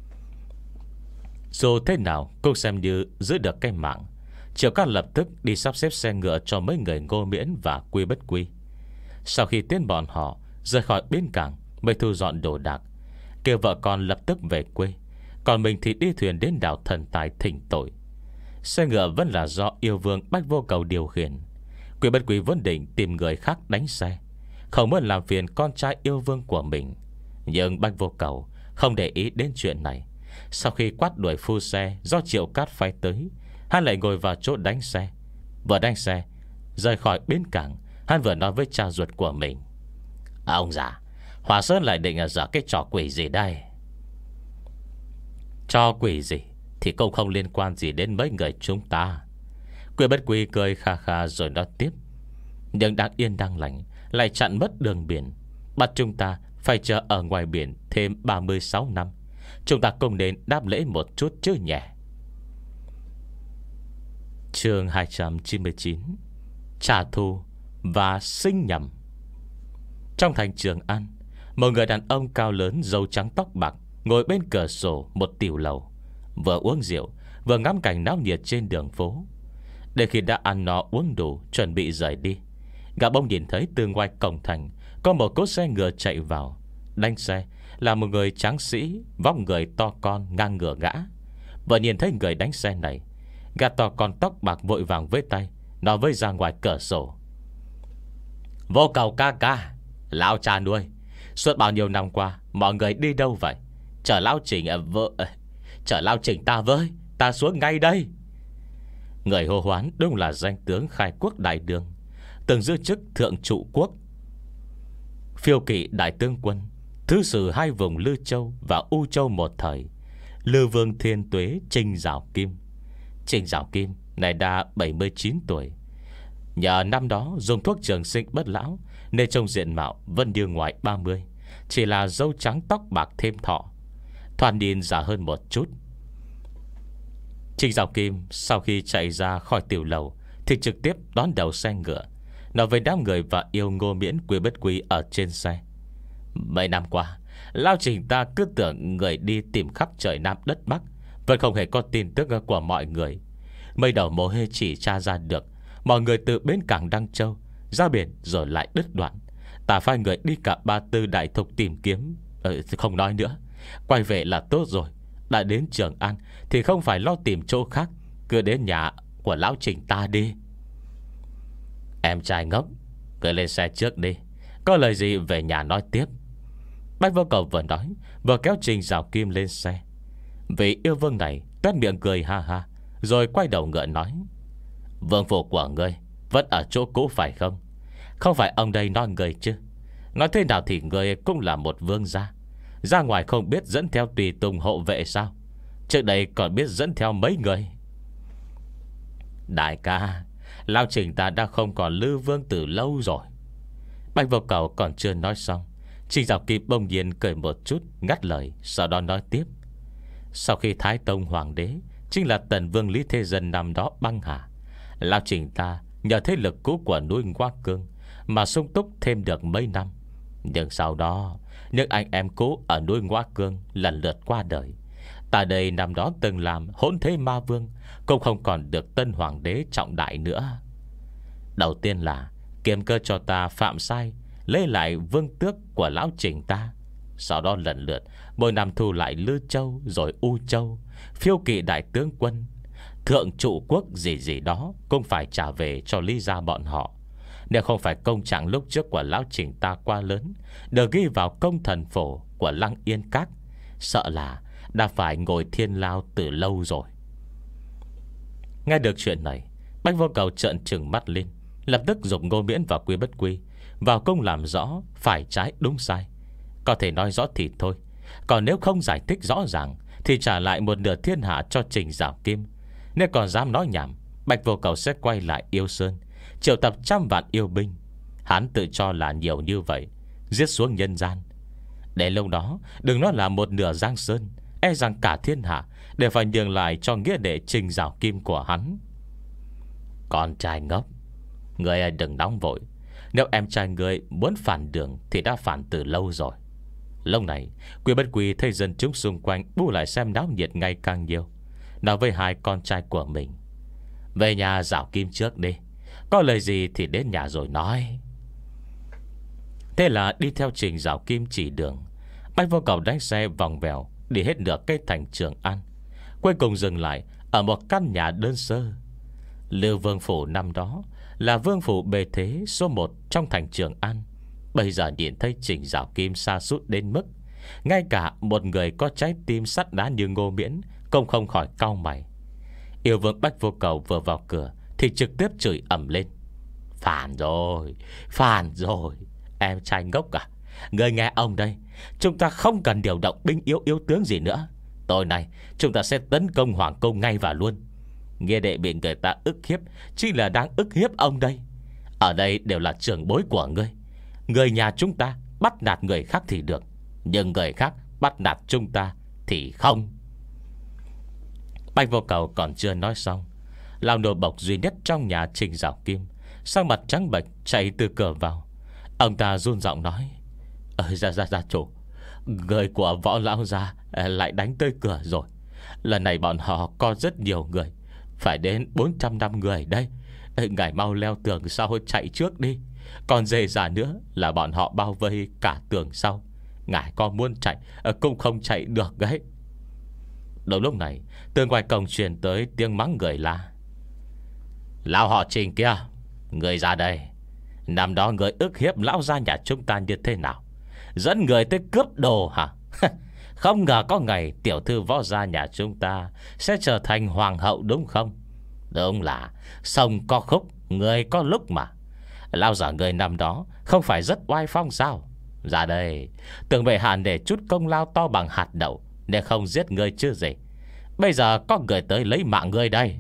S1: Dù thế nào cũng xem như giữ được cái mạng. Triệu Cát lập tức đi sắp xếp xe ngựa cho mấy người Ngô Miễn và Quy Bất Quy. Sau khi tiến bọn họ rời khỏi bến cảng, mới thu dọn đồ đạc, kêu vợ con lập tức về quê. Còn mình thì đi thuyền đến đảo Thần Tài thỉnh tội. Xe ngựa vẫn là do yêu vương Bách Vô Cầu điều khiển. Quy Bất Quy vốn định tìm người khác đánh xe, không muốn làm phiền con trai yêu vương của mình. Nhưng Bách Vô Cầu không để ý đến chuyện này. Sau khi quát đuổi phu xe do Triệu Cát phái tới, hắn lại ngồi vào chỗ đánh xe. Vừa đánh xe rời khỏi bến cảng, hắn vừa nói với cha ruột của mình: à, Ông già, Hòa Sơn lại định dở cái trò quỷ gì đây? Trò quỷ gì thì cũng không liên quan gì đến mấy người chúng ta. Quy Bất Quy cười kha kha rồi nói tiếp: Nhưng đang yên đang lành lại chặn mất đường biển, bắt chúng ta phải chờ ở ngoài biển thêm ba mươi sáu năm. Chúng ta cũng nên đáp lễ một chút chứ nhỉ. Chương hai trăm chín mươi chín: Trả thù và sinh nhầm. Trong thành Trường An, một người đàn ông cao lớn, râu trắng tóc bạc, ngồi bên cửa sổ một tiểu lầu, vừa uống rượu vừa ngắm cảnh náo nhiệt trên đường phố. Đến khi đã ăn no uống đủ, chuẩn bị rời đi, gã bỗng nhìn thấy từ ngoài cổng thành có một cỗ xe ngựa chạy vào. Đánh xe là một người tráng sĩ, vóc người to con ngang ngửa gã. Vừa nhìn thấy người đánh xe này, gã to con tóc bạc vội vàng với tay nói với ra ngoài cửa sổ: Vô Cầu ca ca, lão cha nuôi, suốt bao nhiêu năm qua mọi người đi đâu vậy? Chở lão Trình à, vợ Chở lão Trình ta với, ta xuống ngay đây. Người hô hoán đúng là danh tướng Khai Quốc Đại Đường, từng giữ chức thượng trụ quốc, phiêu kỵ đại tướng quân, thứ sử hai vùng Lư Châu và U Châu một thời, Lư Vương Thiên Tuế Trình Giảo Kim. Trình Giảo Kim này đã bảy mươi chín tuổi. Nhờ năm đó dùng thuốc trường sinh bất lão, nên trông diện mạo vẫn như ngoài ba mươi, chỉ là râu trắng tóc bạc thêm thọ, thoạt nhìn già hơn một chút. Trình Giảo Kim sau khi chạy ra khỏi tiểu lầu thì trực tiếp đón đầu xe ngựa, nói với đám người và yêu Ngô Miễn, Quy Bất Quy ở trên xe: Mấy năm qua, lão Trình ta cứ tưởng người đi tìm khắp trời Nam đất Bắc, vẫn không hề có tin tức của mọi người. Mấy đầu mồ hê chỉ tra ra được mọi người từ bến cảng Đăng Châu ra biển rồi lại đứt đoạn. Ta phái người đi cả Ba Tư Đại Thục tìm kiếm. ừ, Không nói nữa, quay về là tốt rồi. Đã đến Trường An thì không phải lo tìm chỗ khác, cứ đến nhà của lão Trình ta đi. Em trai ngốc, cứ lên xe trước đi, có lời gì về nhà nói tiếp. Bách Vô Cầu vừa nói vừa kéo Trình Giảo Kim lên xe. Vị yêu vương này toét miệng cười ha ha, rồi quay đầu ngựa nói: Vương phủ của ngươi vẫn ở chỗ cũ phải không? Không phải ông đây nói người chứ? Nói thế nào thì ngươi cũng là một vương gia, ra ngoài không biết dẫn theo tùy tùng hộ vệ sao? Trước đây còn biết dẫn theo mấy người. Đại ca, Lão Trình ta đã không còn Lư Vương từ lâu rồi. Bạch Vô Cầu còn chưa nói xong, Trình Dạo Kim bỗng nhiên cười một chút, ngắt lời, sau đó nói tiếp. Sau khi Thái Tông Hoàng đế, chính là Tần Vương Lý Thế Dân năm đó băng hà, Lão Trình ta nhờ thế lực cũ của núi Ngoa Cương mà sung túc thêm được mấy năm. Nhưng sau đó, những anh em cũ ở núi Ngoa Cương lần lượt qua đời. Ta đây năm đó từng làm hỗn thế ma vương, cũng không còn được Tân Hoàng đế trọng đại nữa. Đầu tiên là kiềm cơ cho ta phạm sai, lấy lại vương tước của Lão Trình ta. Sau đó lần lượt mỗi năm thu lại Lư Châu, rồi U Châu, phiêu kỵ đại tướng quân, thượng trụ quốc gì gì đó cũng phải trả về cho Lý gia bọn họ. Nếu không phải công trạng lúc trước của Lão Trình ta quá lớn, được ghi vào công thần phổ của Lăng Yên Các, sợ là đã phải ngồi thiên lao từ lâu rồi. Nghe được chuyện này, Bạch Vô Cầu trợn trừng mắt lên, lập tức dục Ngô Miễn và Quy Bất Quy vào công làm rõ phải trái đúng sai. Có thể nói rõ thì thôi, còn nếu không giải thích rõ ràng thì trả lại một nửa thiên hạ cho Trình Dạo Kim. Nếu còn dám nói nhảm, Bạch Vô Cầu sẽ quay lại Yêu Sơn, triệu tập trăm vạn yêu binh. Hắn tự cho là nhiều như vậy, giết xuống nhân gian. Để lúc đó đừng nói là một nửa Giang Sơn, e rằng cả thiên hạ đều phải nhường lại cho nghĩa đệ Trình Dạo Kim của hắn. Con trai ngốc, người đừng nóng vội. Nếu em trai người muốn phản đường thì đã phản từ lâu rồi. Lúc này Quy Bất Quy thấy dân chúng xung quanh bu lại xem náo nhiệt ngày càng nhiều, nói với hai con trai của mình: về nhà Dạo Kim trước đi, có lời gì thì đến nhà rồi nói. Thế là đi theo Trình Dạo Kim chỉ đường, Bạch Vô Cầu đánh xe vòng vèo đi hết nửa cây thành Trường An, cuối cùng dừng lại ở một căn nhà đơn sơ. Lưu Vương Phủ năm đó là vương phủ bề thế số một trong thành Trường An, bây giờ nhìn thấy Trình Dạo Kim sa sút đến mức ngay cả một người có trái tim sắt đá như Ngô Miễn cũng không khỏi cau mày. Yêu vương Bạch Vô Cầu vừa vào cửa thì trực tiếp chửi ầm lên: phản rồi, phản rồi. Em trai ngốc à, người nghe ông đây, chúng ta không cần điều động binh yếu yếu tướng gì nữa. Tối nay chúng ta sẽ tấn công Hoàng Cung ngay và luôn. Nghe đệ bị người ta ức hiếp chỉ là đang ức hiếp ông đây. Ở đây đều là trưởng bối của ngươi. Người nhà chúng ta bắt nạt người khác thì được, nhưng người khác bắt nạt chúng ta thì không. Bạch Vô Cầu còn chưa nói xong, lão nô bộc duy nhất trong nhà Trình Dạo Kim sang mặt trắng bệch chạy từ cửa vào. Ông ta run giọng nói: Ơ ra ra ra chủ, người của Võ lão gia lại đánh tới cửa rồi. Lần này bọn họ có rất nhiều người, phải đến bốn trăm năm người đây. Ngài mau leo tường sau chạy trước đi, còn dề dà nữa là bọn họ bao vây cả tường sau. Ngài có muốn chạy cũng không chạy được đấy. Đầu lúc này từ ngoài cổng truyền tới tiếng mắng người la: lão họ Trình kia, người ra đây. Năm đó người ức hiếp lão gia nhà chúng ta như thế nào, dẫn người tới cướp đồ hả? Không ngờ có ngày tiểu thư Võ gia nhà chúng ta sẽ trở thành hoàng hậu đúng không? Đúng là sông có khúc, người có lúc mà. Lão giả người năm đó không phải rất oai phong sao? Ra đây, tưởng bệ hạ để chút công lao to bằng hạt đậu nên không giết người chứ gì. Bây giờ có người tới lấy mạng người đây.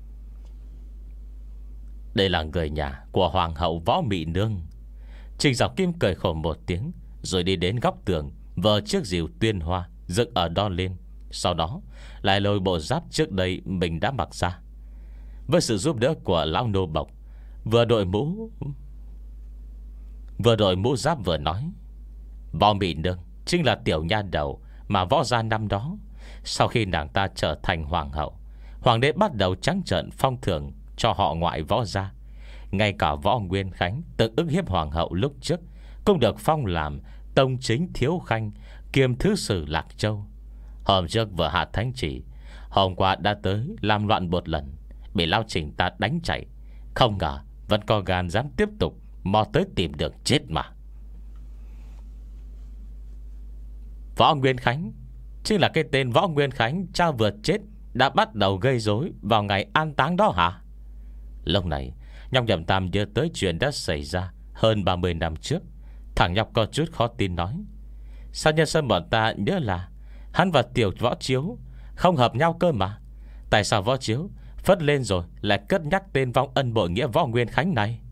S1: Đây là người nhà của hoàng hậu Võ Mị Nương. Trình Dạo Kim cười khổ một tiếng, rồi đi đến góc tường, vờ chiếc rìu tuyên hoa dựng ở đó lên. Sau đó lại lôi bộ giáp trước đây mình đã mặc ra. Với sự giúp đỡ của lão nô bộc, vừa đội mũ Vừa đội mũ giáp vừa nói: Võ Mị Nương chính là tiểu nha đầu mà Võ gia năm đó, sau khi nàng ta trở thành hoàng hậu, hoàng đế bắt đầu trắng trợn phong thưởng cho họ ngoại Võ gia. Ngay cả Võ Nguyên Khánh tự ức hiếp hoàng hậu lúc trước cũng được phong làm tông chính thiếu khanh kiêm thứ sử Lạc Châu. Hôm trước vừa hạ thánh chỉ, hôm qua đã tới làm loạn một lần, bị lão Trình ta đánh chạy. Không ngờ vẫn có gan dám tiếp tục mò tới tìm đường chết mà. Võ Nguyên Khánh chính là cái tên Võ Nguyên Khánh cha vừa chết đã bắt đầu gây rối vào ngày an táng đó hả? Lúc này Nhóc Nhậm Tam nhớ tới chuyện đã xảy ra hơn ba mươi năm trước. Thằng nhóc có chút khó tin nói: sao nhân sâm bọn ta nhớ là hắn và tiểu Võ Chiếu không hợp nhau cơ mà? Tại sao Võ Chiếu phất lên rồi lại cất nhắc tên vong ân bội nghĩa Võ Nguyên Khánh này?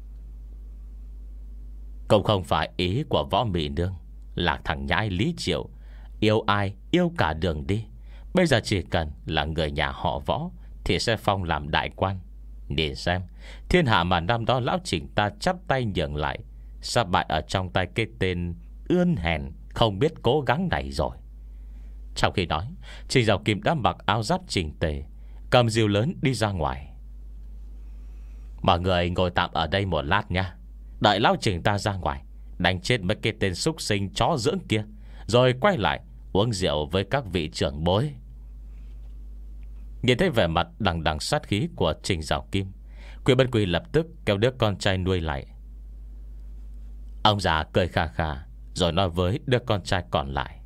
S1: Cũng không phải ý của Võ Mị Nương là thằng nhãi Lý Triệu yêu ai yêu cả đường đi. Bây giờ chỉ cần là người nhà họ Võ thì sẽ phong làm đại quan. Nhìn xem thiên hạ mà năm đó lão Trình ta chắp tay nhường lại sắp bại ở trong tay cái tên ươn hèn không biết cố gắng này rồi. Trong khi nói, Trình Dạo Kim đã mặc áo giáp chỉnh tề, cầm rìu lớn đi ra ngoài. Mọi người ngồi tạm ở đây một lát nha. Đợi lão Trình ta ra ngoài đánh chết mấy cái tên súc sinh chó dưỡng kia, rồi quay lại uống rượu với các vị trưởng bối. Nhìn thấy vẻ mặt đằng đằng sát khí của Trình Dạo Kim, Quỷ Bất Quỷ lập tức kéo đứa con trai nuôi lại. Ông già cười khà khà rồi nói với đứa con trai còn lại: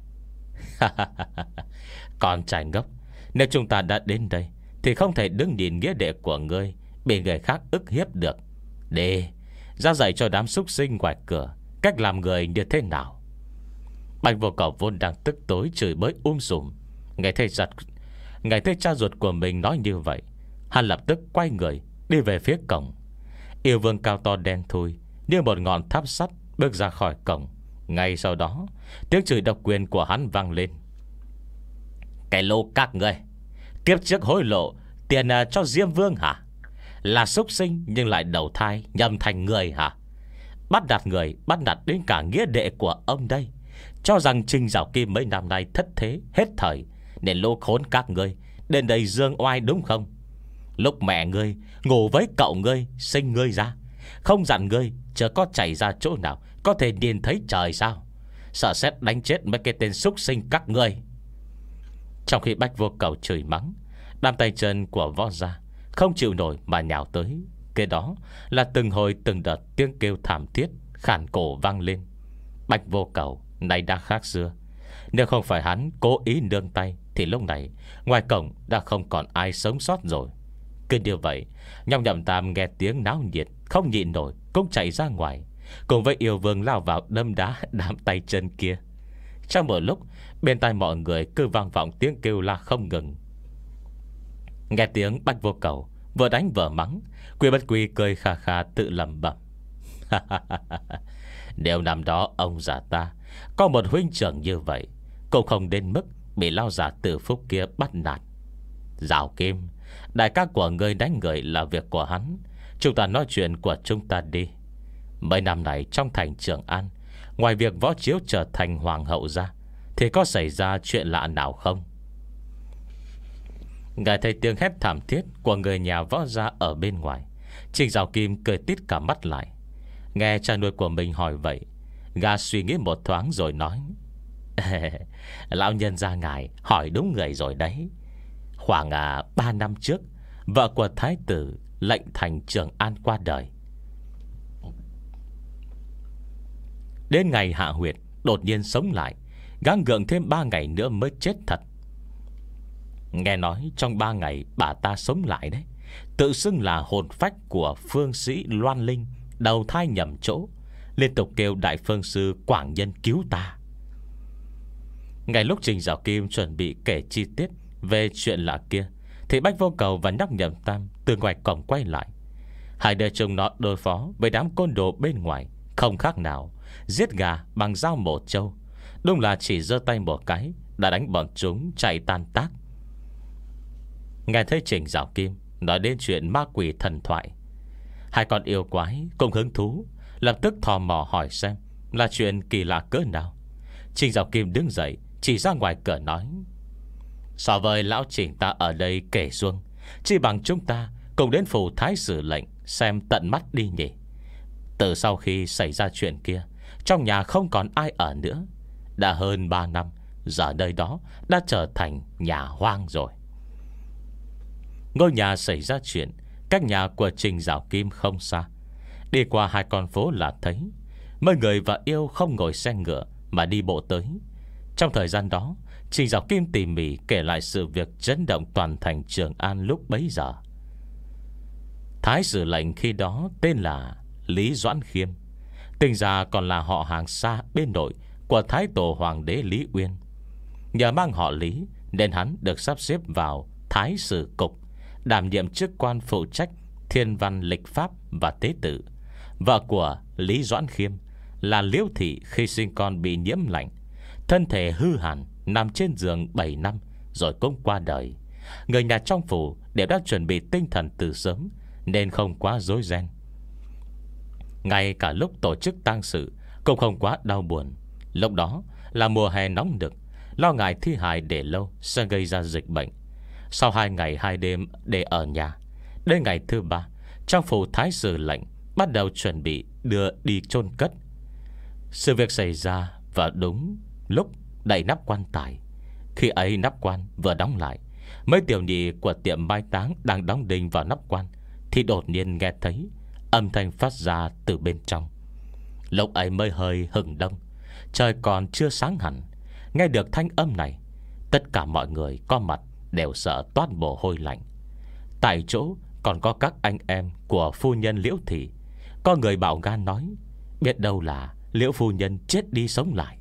S1: con trai ngốc, nếu chúng ta đã đến đây thì không thể đứng nhìn nghĩa đệ của ngươi bị người khác ức hiếp được. Đi ra dạy cho đám súc sinh ngoài cửa cách làm người như thế nào. Bạch Vô Cầu vốn đang tức tối chửi bới um sùm, nghe thấy giật Nghe thấy cha ruột của mình nói như vậy, hắn lập tức quay người đi về phía cổng. Yêu vương cao to đen thui như một ngọn tháp sắt bước ra khỏi cổng. Ngay sau đó tiếng chửi độc quyền của hắn vang lên: cái lô các ngươi, kiếp trước hối lộ tiền cho Diêm Vương hả? Là súc sinh nhưng lại đầu thai nhầm thành người hả? Bắt nạt người, bắt nạt đến cả nghĩa đệ của ông đây. Cho rằng Trình Dạo Kim mấy năm nay thất thế hết thời, nên lô khốn các ngươi đến đây dương oai đúng không? Lúc mẹ ngươi ngủ với cậu ngươi sinh ngươi ra, không dặn ngươi chớ có chảy ra chỗ nào có thể nhìn thấy trời sao? Sợ xét đánh chết mấy cái tên súc sinh các ngươi. Trong khi Bách Vô Cầu chửi mắng, đám tay chân của Võ gia không chịu nổi mà nhào tới. Kế đó là từng hồi từng đợt tiếng kêu thảm thiết khản cổ vang lên. Bách Vô Cầu này đã khác xưa. Nếu không phải hắn cố ý nương tay thì lúc này ngoài cổng đã không còn ai sống sót rồi. Cứ như vậy, Nhóc Nhậm Tam nghe tiếng náo nhiệt không nhịn nổi cũng chạy ra ngoài, cùng với yêu vương lao vào đâm đá đám tay chân kia. Trong một lúc, bên tai mọi người cứ vang vọng tiếng kêu la không ngừng. Nghe tiếng Bách Vô Cầu vừa đánh vừa mắng, Quỷ Bất Quỷ cười khà khà tự lẩm bẩm: nếu năm đó ông già ta có một huynh trưởng như vậy, cũng không đến mức bị lao giả Tử Phúc kia bắt nạt. Dạo Kim, đại ca của người đánh người là việc của hắn, chúng ta nói chuyện của chúng ta đi. Mấy năm này trong thành Trường An, ngoài việc Võ Chiếu trở thành hoàng hậu ra, thì có xảy ra chuyện lạ nào không? Nghe thấy tiếng hét thảm thiết của người nhà Võ gia ở bên ngoài, Trình Dạo Kim cười tít cả mắt lại. Nghe cha nuôi của mình hỏi vậy, gã suy nghĩ một thoáng rồi nói: lão nhân gia ngài hỏi đúng người rồi đấy. Khoảng à, ba năm trước, vợ của thái tử lệnh thành Trường An qua đời. Đến ngày hạ huyệt đột nhiên sống lại, gắng gượng thêm ba ngày nữa mới chết thật. Nghe nói trong ba ngày bà ta sống lại đấy, tự xưng là hồn phách của phương sĩ Loan Linh đầu thai nhầm chỗ, liên tục kêu đại phương sư Quảng Nhân cứu ta. Ngay lúc Trình Dạo Kim chuẩn bị kể chi tiết về chuyện lạ kia, thì Bách Vô Cầu và Nhóc Nhậm Tam từ ngoài cổng quay lại. Hai đứa chúng nó đối phó với đám côn đồ bên ngoài không khác nào giết gà bằng dao mổ trâu. Đúng là chỉ giơ tay một cái đã đánh bọn chúng chạy tan tác. Nghe thấy Trình Dạo Kim nói đến chuyện ma quỷ thần thoại, hai con yêu quái cũng hứng thú, lập tức thò mò hỏi xem là chuyện kỳ lạ cỡ nào. Trình Dạo Kim đứng dậy chỉ ra ngoài cửa nói: so với lão Trình ta ở đây kể xuông, chỉ bằng chúng ta cùng đến phủ thái sử lệnh xem tận mắt đi nhỉ. Từ sau khi xảy ra chuyện kia, trong nhà không còn ai ở nữa. Đã hơn ba năm, giờ nơi đó đã trở thành nhà hoang rồi. Ngôi nhà xảy ra chuyện cách nhà của Trình Dạo Kim không xa. Đi qua hai con phố là thấy mấy người và yêu không ngồi xe ngựa mà đi bộ tới. Trong thời gian đó, Trình Dạo Kim tỉ mỉ kể lại sự việc chấn động toàn thành Trường An lúc bấy giờ. Thái sử lệnh khi đó tên là Lý Doãn Khiêm, tính ra còn là họ hàng xa bên nội của Thái tổ hoàng đế Lý Uyên. Nhờ mang họ Lý nên hắn được sắp xếp vào Thái sử cục, đảm nhiệm chức quan phụ trách thiên văn lịch pháp và tế tự. Vợ của Lý Doãn Khiêm là Liễu Thị khi sinh con bị nhiễm lạnh, thân thể hư hẳn, nằm trên giường bảy năm rồi cũng qua đời. Người nhà trong phủ đều đã chuẩn bị tinh thần từ sớm, nên không quá rối ren. Ngay cả lúc tổ chức tang sự cũng không quá đau buồn. Lúc đó là mùa hè nóng nực, lo ngại thi hài để lâu sẽ gây ra dịch bệnh. Sau hai ngày hai đêm để ở nhà, đến ngày thứ ba, trong phủ thái sử lệnh bắt đầu chuẩn bị đưa đi chôn cất. Sự việc xảy ra vào đúng lúc đậy nắp quan tài. Khi ấy nắp quan vừa đóng lại, mấy tiểu nhị của tiệm mai táng đang đóng đinh vào nắp quan thì đột nhiên nghe thấy âm thanh phát ra từ bên trong. Lúc ấy mới hơi hừng đông, trời còn chưa sáng hẳn. Nghe được thanh âm này, tất cả mọi người có mặt đều sợ toát mồ hôi lạnh. Tại chỗ còn có các anh em của phu nhân Liễu Thị. Có người bảo gan nói, biết đâu là Liễu phu nhân chết đi sống lại.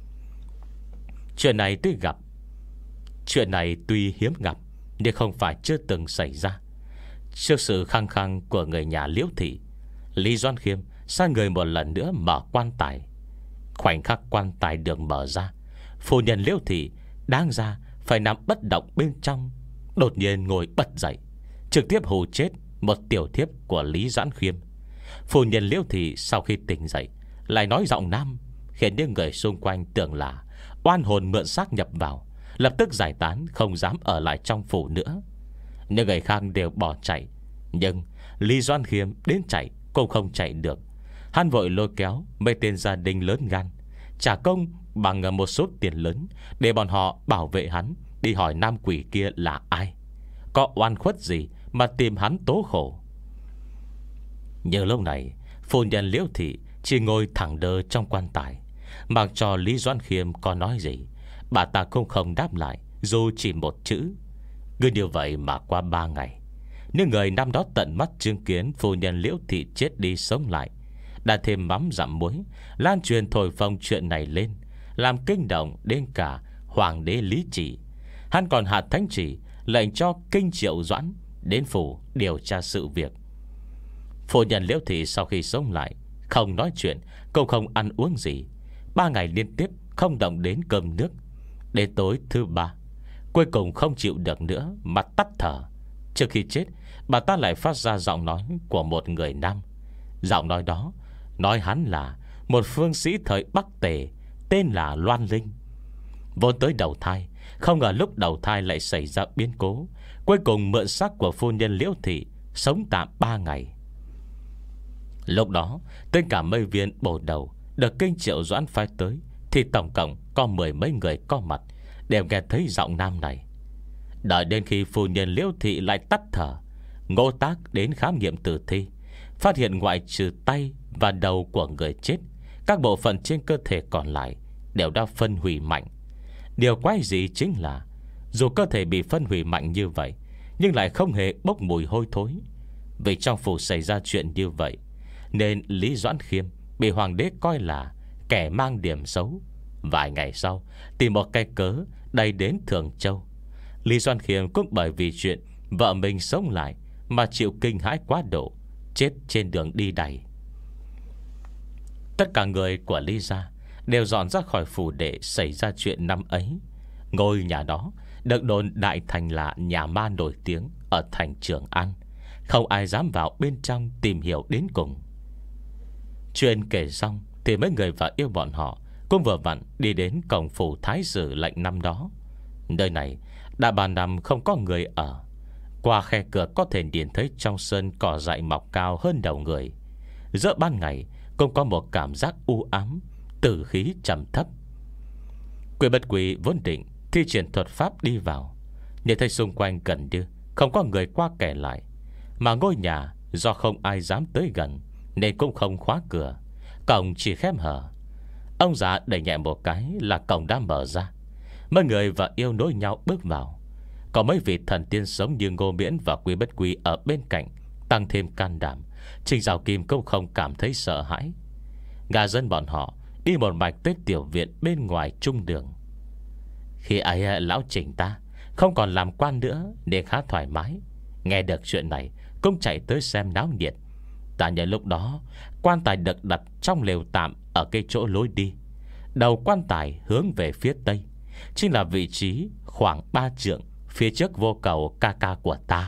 S1: Chuyện này tuy gặp Chuyện này tuy hiếm gặp, nhưng không phải chưa từng xảy ra. Trước sự khăng khăng của người nhà Liễu Thị, Lý Doãn Khiêm sai người một lần nữa mở quan tài. Khoảnh khắc quan tài được mở ra, phu nhân Liễu Thị đáng ra phải nằm bất động bên trong, đột nhiên ngồi bật dậy, trực tiếp hù chết một tiểu thiếp của Lý Doãn Khiêm. Phu nhân Liễu Thị sau khi tỉnh dậy lại nói giọng nam, khiến những người xung quanh tưởng là oan hồn mượn xác nhập vào, lập tức giải tán, không dám ở lại trong phủ nữa. Những người khác đều bỏ chạy, nhưng Lý Doãn Khiêm đến chạy cũng không chạy được. Hắn vội lôi kéo mấy tên gia đình lớn gan, trả công bằng một số tiền lớn để bọn họ bảo vệ hắn, đi hỏi nam quỷ kia là ai, có oan khuất gì mà tìm hắn tố khổ. Nhờ lâu này, phu nhân Liễu Thị chỉ ngồi thẳng đơ trong quan tài, mặc cho Lý Doãn Khiêm có nói gì, bà ta cũng không đáp lại, dù chỉ một chữ. Cứ như vậy mà qua ba ngày, những người năm đó tận mắt chứng kiến phu nhân Liễu Thị chết đi sống lại đã thêm mắm dặm muối, lan truyền thổi phồng chuyện này lên, làm kinh động đến cả hoàng đế Lý Chỉ. Hắn còn hạ thánh chỉ lệnh cho Kinh Triệu Doãn đến phủ điều tra sự việc. Phu nhân Liễu Thị sau khi sống lại, không nói chuyện, cũng không ăn uống gì, ba ngày liên tiếp không động đến cơm nước. Đến tối thứ ba, cuối cùng không chịu được nữa mà tắt thở. Trước khi chết, bà ta lại phát ra giọng nói của một người nam. Giọng nói đó nói hắn là một phương sĩ thời Bắc Tề tên là Loan Linh, vốn tới đầu thai. Không ngờ lúc đầu thai lại xảy ra biến cố, cuối cùng mượn xác của phu nhân Liễu Thị sống tạm ba ngày. Lúc đó tất cả mây viên bổ đầu được Kinh Triệu Doãn phái tới thì tổng cộng có mười mấy người có mặt, đều nghe thấy giọng nam này. Đợi đến khi phu nhân Liễu Thị lại tắt thở, Ngô Tác đến khám nghiệm tử thi, phát hiện ngoại trừ tay và đầu của người chết, các bộ phận trên cơ thể còn lại đều đã phân hủy mạnh. Điều quái dị chính là dù cơ thể bị phân hủy mạnh như vậy, nhưng lại không hề bốc mùi hôi thối. Vì trong phủ xảy ra chuyện như vậy, nên Lý Doãn Khiêm bị hoàng đế coi là kẻ mang điểm xấu. Vài ngày sau, tìm một cái cớ đầy đến Thường Châu. Lý Doãn Khiêm cũng bởi vì chuyện vợ mình sống lại mà chịu kinh hãi quá độ, chết trên đường đi đày. Tất cả người của Lý gia đều dọn ra khỏi phủ để xảy ra chuyện năm ấy. Ngôi nhà đó được đồn đại thành là nhà ma nổi tiếng ở thành Trường An, không ai dám vào bên trong tìm hiểu đến cùng. Chuyện kể xong thì mấy người và yêu bọn họ cũng vừa vặn đi đến cổng phủ thái sử lệnh năm đó. Nơi này đã ba năm không có người ở. Qua khe cửa có thể nhìn thấy trong sân cỏ dại mọc cao hơn đầu người. Giữa ban ngày cũng có một cảm giác u ám, tử khí trầm thấp. Quỷ Bất Quỷ vốn định thi triển thuật pháp đi vào, nhưng thấy xung quanh gần như không có người qua kẻ lại, mà ngôi nhà do không ai dám tới gần nên cũng không khóa cửa, cổng chỉ khép hở. Ông già đẩy nhẹ một cái là cổng đã mở ra. Mấy người và yêu nối nhau bước vào. Có mấy vị thần tiên sống như Ngô Miễn và Quý Bất Quý ở bên cạnh tăng thêm can đảm, Trình Giảo Kim cũng không cảm thấy sợ hãi. Gà dân bọn họ đi một mạch tới tiểu viện bên ngoài trung đường. Khi ấy lão Trình ta không còn làm quan nữa nên khá thoải mái. Nghe được chuyện này cũng chạy tới xem náo nhiệt. Ta nhớ lúc đó quan tài được đặt trong lều tạm ở cái chỗ lối đi. Đầu quan tài hướng về phía tây, chính là vị trí khoảng ba trượng phía trước vô cầu ca ca của ta.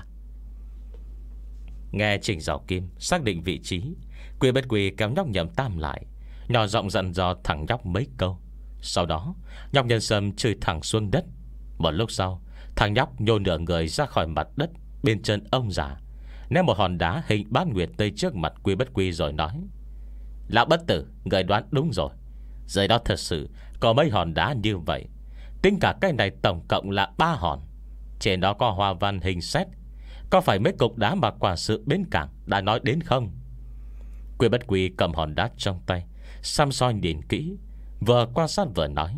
S1: Nghe Trình Giảo Kim xác định vị trí, Quy Bất Quy kéo nhóc Nhậm Tam lại, nhỏ giọng dặn dò thằng nhóc mấy câu. Sau đó nhóc Nhân Sâm chui thẳng xuống đất. Một lúc sau, thằng nhóc nhô nửa người ra khỏi mặt đất bên chân ông già, ném một hòn đá hình bát nguyệt tới trước mặt Quy Bất Quy rồi nói: Lão bất tử, người đoán đúng rồi. Dưới đó thật sự có mấy hòn đá như vậy. Tính cả cái này tổng cộng là ba hòn. Trên đó có hoa văn hình sét. Có phải mấy cục đá mà quả sự bến cảng đã nói đến không? Quy Bất Quy cầm hòn đá trong tay, xăm soi nhìn kỹ, vừa quan sát vừa nói: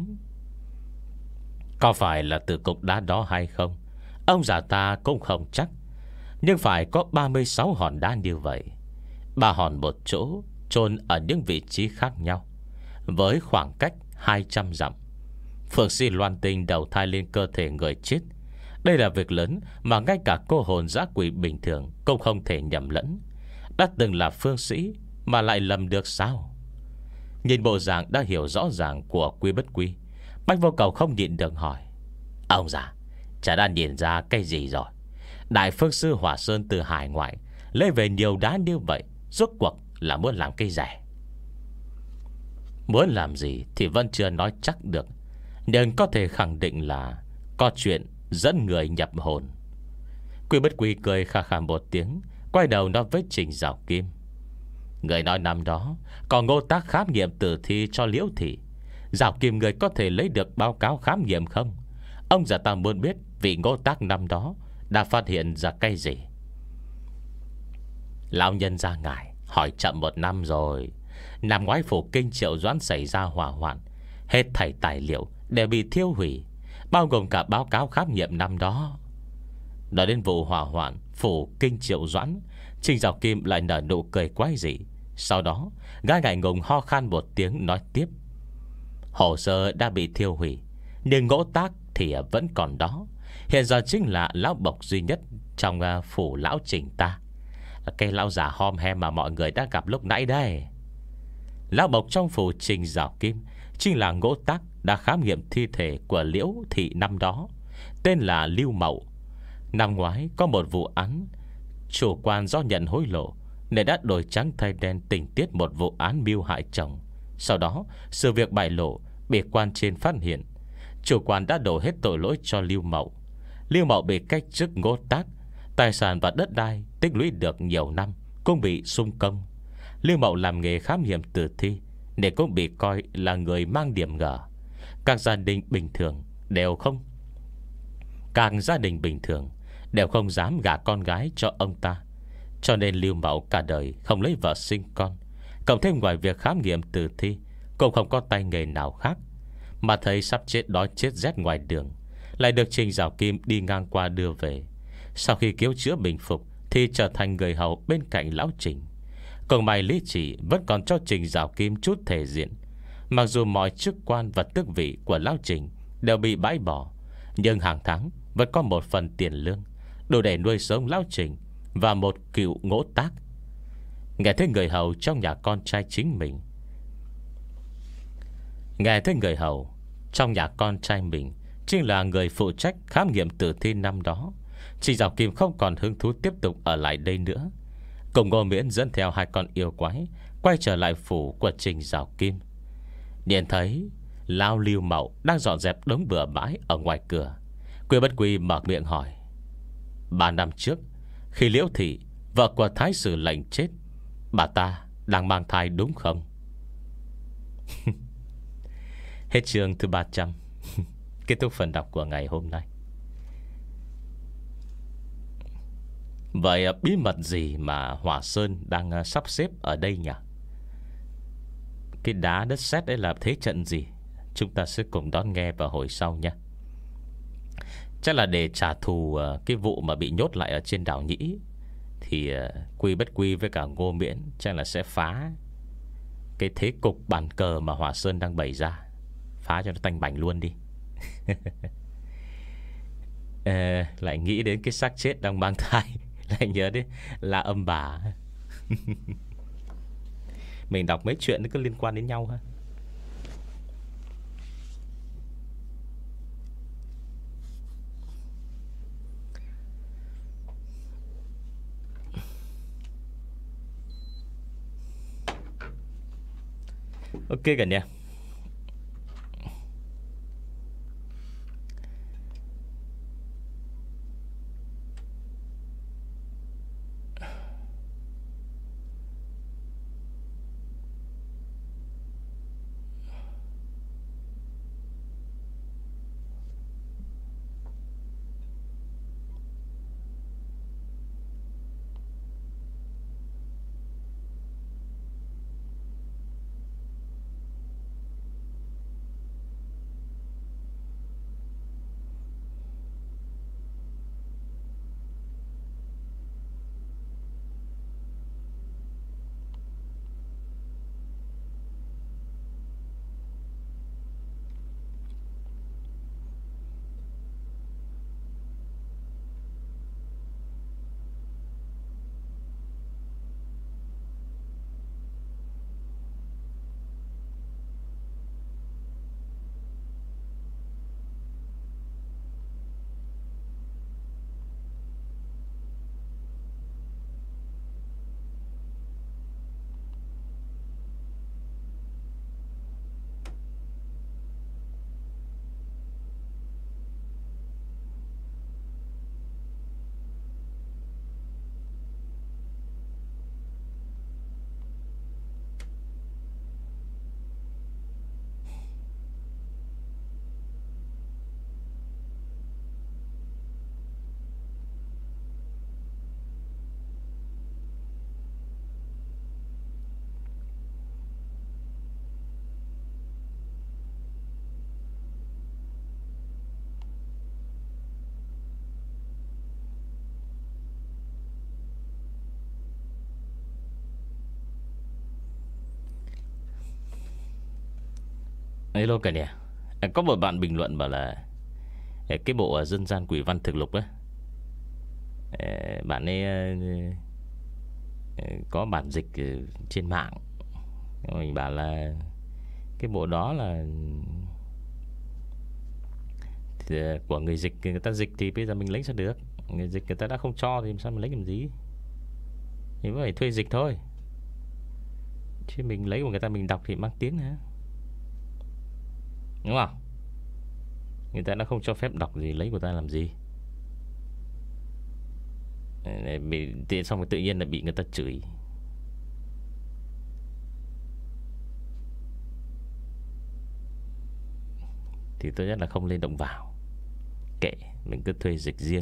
S1: Có phải là từ cục đá đó hay không, ông già ta cũng không chắc. Nhưng phải có ba mươi sáu hòn đá như vậy. Ba hòn một chỗ, chôn ở những vị trí khác nhau, với khoảng cách hai trăm dặm. Phượng si loan tinh đầu thai lên cơ thể người chết. Đây là việc lớn mà ngay cả cô hồn dã quỷ bình thường cũng không thể nhầm lẫn. Đã từng là phương sĩ mà lại lầm được sao? Nhìn bộ dạng đã hiểu rõ ràng của Quy Bất Quy, Bách Vô Cầu không nhịn được hỏi: Ông già, chả đã nhìn ra cái gì rồi? Đại phương sư Hỏa Sơn từ hải ngoại lấy về nhiều đá như vậy, rốt cuộc là muốn làm cái rẻ? Muốn làm gì thì vẫn chưa nói chắc được, nhưng có thể khẳng định là có chuyện dẫn người nhập hồn. Quy Bất Quy cười khà khà một tiếng, quay đầu nói với Trình Giảo Kim: Người nói năm đó có Ngô Tác khám nghiệm tử thi cho Liễu Thị. Giảo Kim, người có thể lấy được báo cáo khám nghiệm không? Ông già ta muốn biết vị Ngô Tác năm đó đã phát hiện ra cái gì. Lão nhân ra ngài hỏi chậm một năm rồi. Năm ngoái phủ kinh Triệu Doãn xảy ra hỏa hoạn, hết thảy tài liệu đều bị thiêu hủy, bao gồm cả báo cáo khám nghiệm năm đó. Nói đến vụ hỏa hoạn phủ kinh Triệu Doãn, Trình Giảo Kim lại nở nụ cười quái dị. Sau đó gã ngại ngùng ho khan một tiếng nói tiếp: Hồ sơ đã bị thiêu hủy, nhưng Ngỗ Tác thì vẫn còn đó. Hiện giờ chính là lão bộc duy nhất trong uh, phủ lão Trình ta, cái lão già hom hem mà mọi người đã gặp lúc nãy đây. Lão bộc trong phủ Trình Giảo Kim chính là Ngỗ Tác đã khám nghiệm thi thể của Liễu Thị năm đó, tên là Lưu Mậu. Năm ngoái có một vụ án, chủ quan do nhận hối lộ nên đã đổi trắng thay đen tình tiết một vụ án mưu hại chồng. Sau đó sự việc bại lộ, bị quan trên phát hiện. Chủ quan đã đổ hết tội lỗi cho Lưu Mậu. Lưu Mậu bị cách chức Ngỗ Tác. Tài sản và đất đai tích lũy được nhiều năm cũng bị sung công. Lưu Mậu làm nghề khám nghiệm tử thi nên cũng bị coi là người mang điểm ngờ. Các gia đình bình thường đều không Các gia đình bình thường đều không dám gả con gái cho ông ta. Cho nên Lưu Mậu cả đời không lấy vợ sinh con. Cộng thêm ngoài việc khám nghiệm tử thi, cũng không có tay nghề nào khác. Mà thấy sắp chết đói chết rét ngoài đường, lại được Trình Giảo Kim đi ngang qua đưa về. Sau khi cứu chữa bình phục thì trở thành người hầu bên cạnh lão Trình. Còn mày lý chỉ vẫn còn cho Trình Giảo Kim chút thể diện. Mặc dù mọi chức quan và tước vị của lão Trình đều bị bãi bỏ, nhưng hàng tháng vẫn có một phần tiền lương đủ để nuôi sống lão Trình và một cựu Ngỗ Tác. Nghe thấy người hầu trong nhà con trai chính mình Nghe thấy người hầu trong nhà con trai mình chính là người phụ trách khám nghiệm tử thi năm đó, Trình Giảo Kim không còn hứng thú tiếp tục ở lại đây nữa. Cùng Ngô Miễn dẫn theo hai con yêu quái quay trở lại phủ của Trình Giảo Kim. Nhìn thấy lão Lưu Mậu đang dọn dẹp đống bừa bãi ở ngoài cửa, Quy Bất Quy mở miệng hỏi: Ba năm trước, khi Liễu Thị, vợ của thái sử lệnh chết, bà ta đang mang thai đúng không? Hết chương thứ ba trăm. Kết thúc phần đọc của ngày hôm nay. Vậy bí mật gì mà Hỏa Sơn đang sắp xếp ở đây nhỉ? Cái đá đất sét ấy là thế trận gì? Chúng ta sẽ cùng đón nghe vào hồi sau nha. Chắc là để trả thù cái vụ mà bị nhốt lại ở trên đảo Nhĩ. thì uh, quy bất quy với cả Ngô Miễn chắc là sẽ phá cái thế cục bàn cờ mà Hòa Sơn đang bày ra, phá cho nó tanh bành luôn đi. Ờ, lại nghĩ đến cái xác chết đang mang thai, lại nhớ đến La Âm Bà. Mình đọc mấy chuyện nó cứ liên quan đến nhau ha. Ok cả nhà. Hello cả nhà. Có một bạn bình luận bảo là cái bộ dân gian quỷ văn thực lục á, bạn ấy có bản dịch trên mạng. Mình bảo là cái bộ đó là của người dịch, người ta dịch thì bây giờ mình lấy sao được. Người dịch người ta đã không cho thì sao mình lấy làm gì, thì phải thuê dịch thôi. Chứ mình lấy của người ta mình đọc thì mang tiếng hả, đúng không? Người ta đã không cho phép đọc gì, lấy của ta làm gì. Bị xong rồi tự nhiên là bị người ta chửi. Thì tốt nhất là không lên động vào, kệ, mình cứ thuê dịch riêng,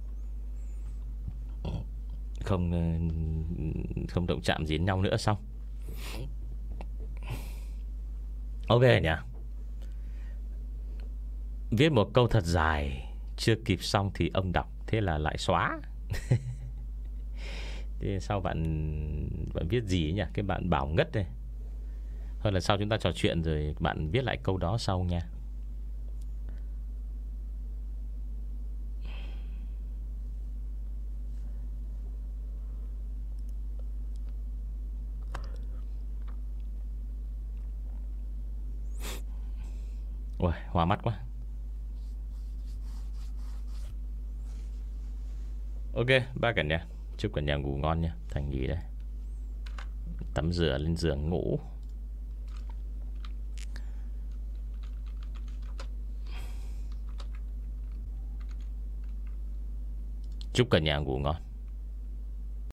S1: không không động chạm gì đến nhau nữa, xong. Ok nhỉ. Viết một câu thật dài, chưa kịp xong thì ông đọc, thế là lại xóa. Thế sao bạn bạn viết gì ấy nhỉ? Cái bạn bảo ngất đây. Hơn là sau chúng ta trò chuyện rồi bạn viết lại câu đó sau nha. Ôi, hoa mắt quá. Ok, ba cả nhà. Chúc cả nhà ngủ ngon nha. Thành nghỉ đây, tắm rửa lên giường ngủ. Chúc cả nhà ngủ ngon.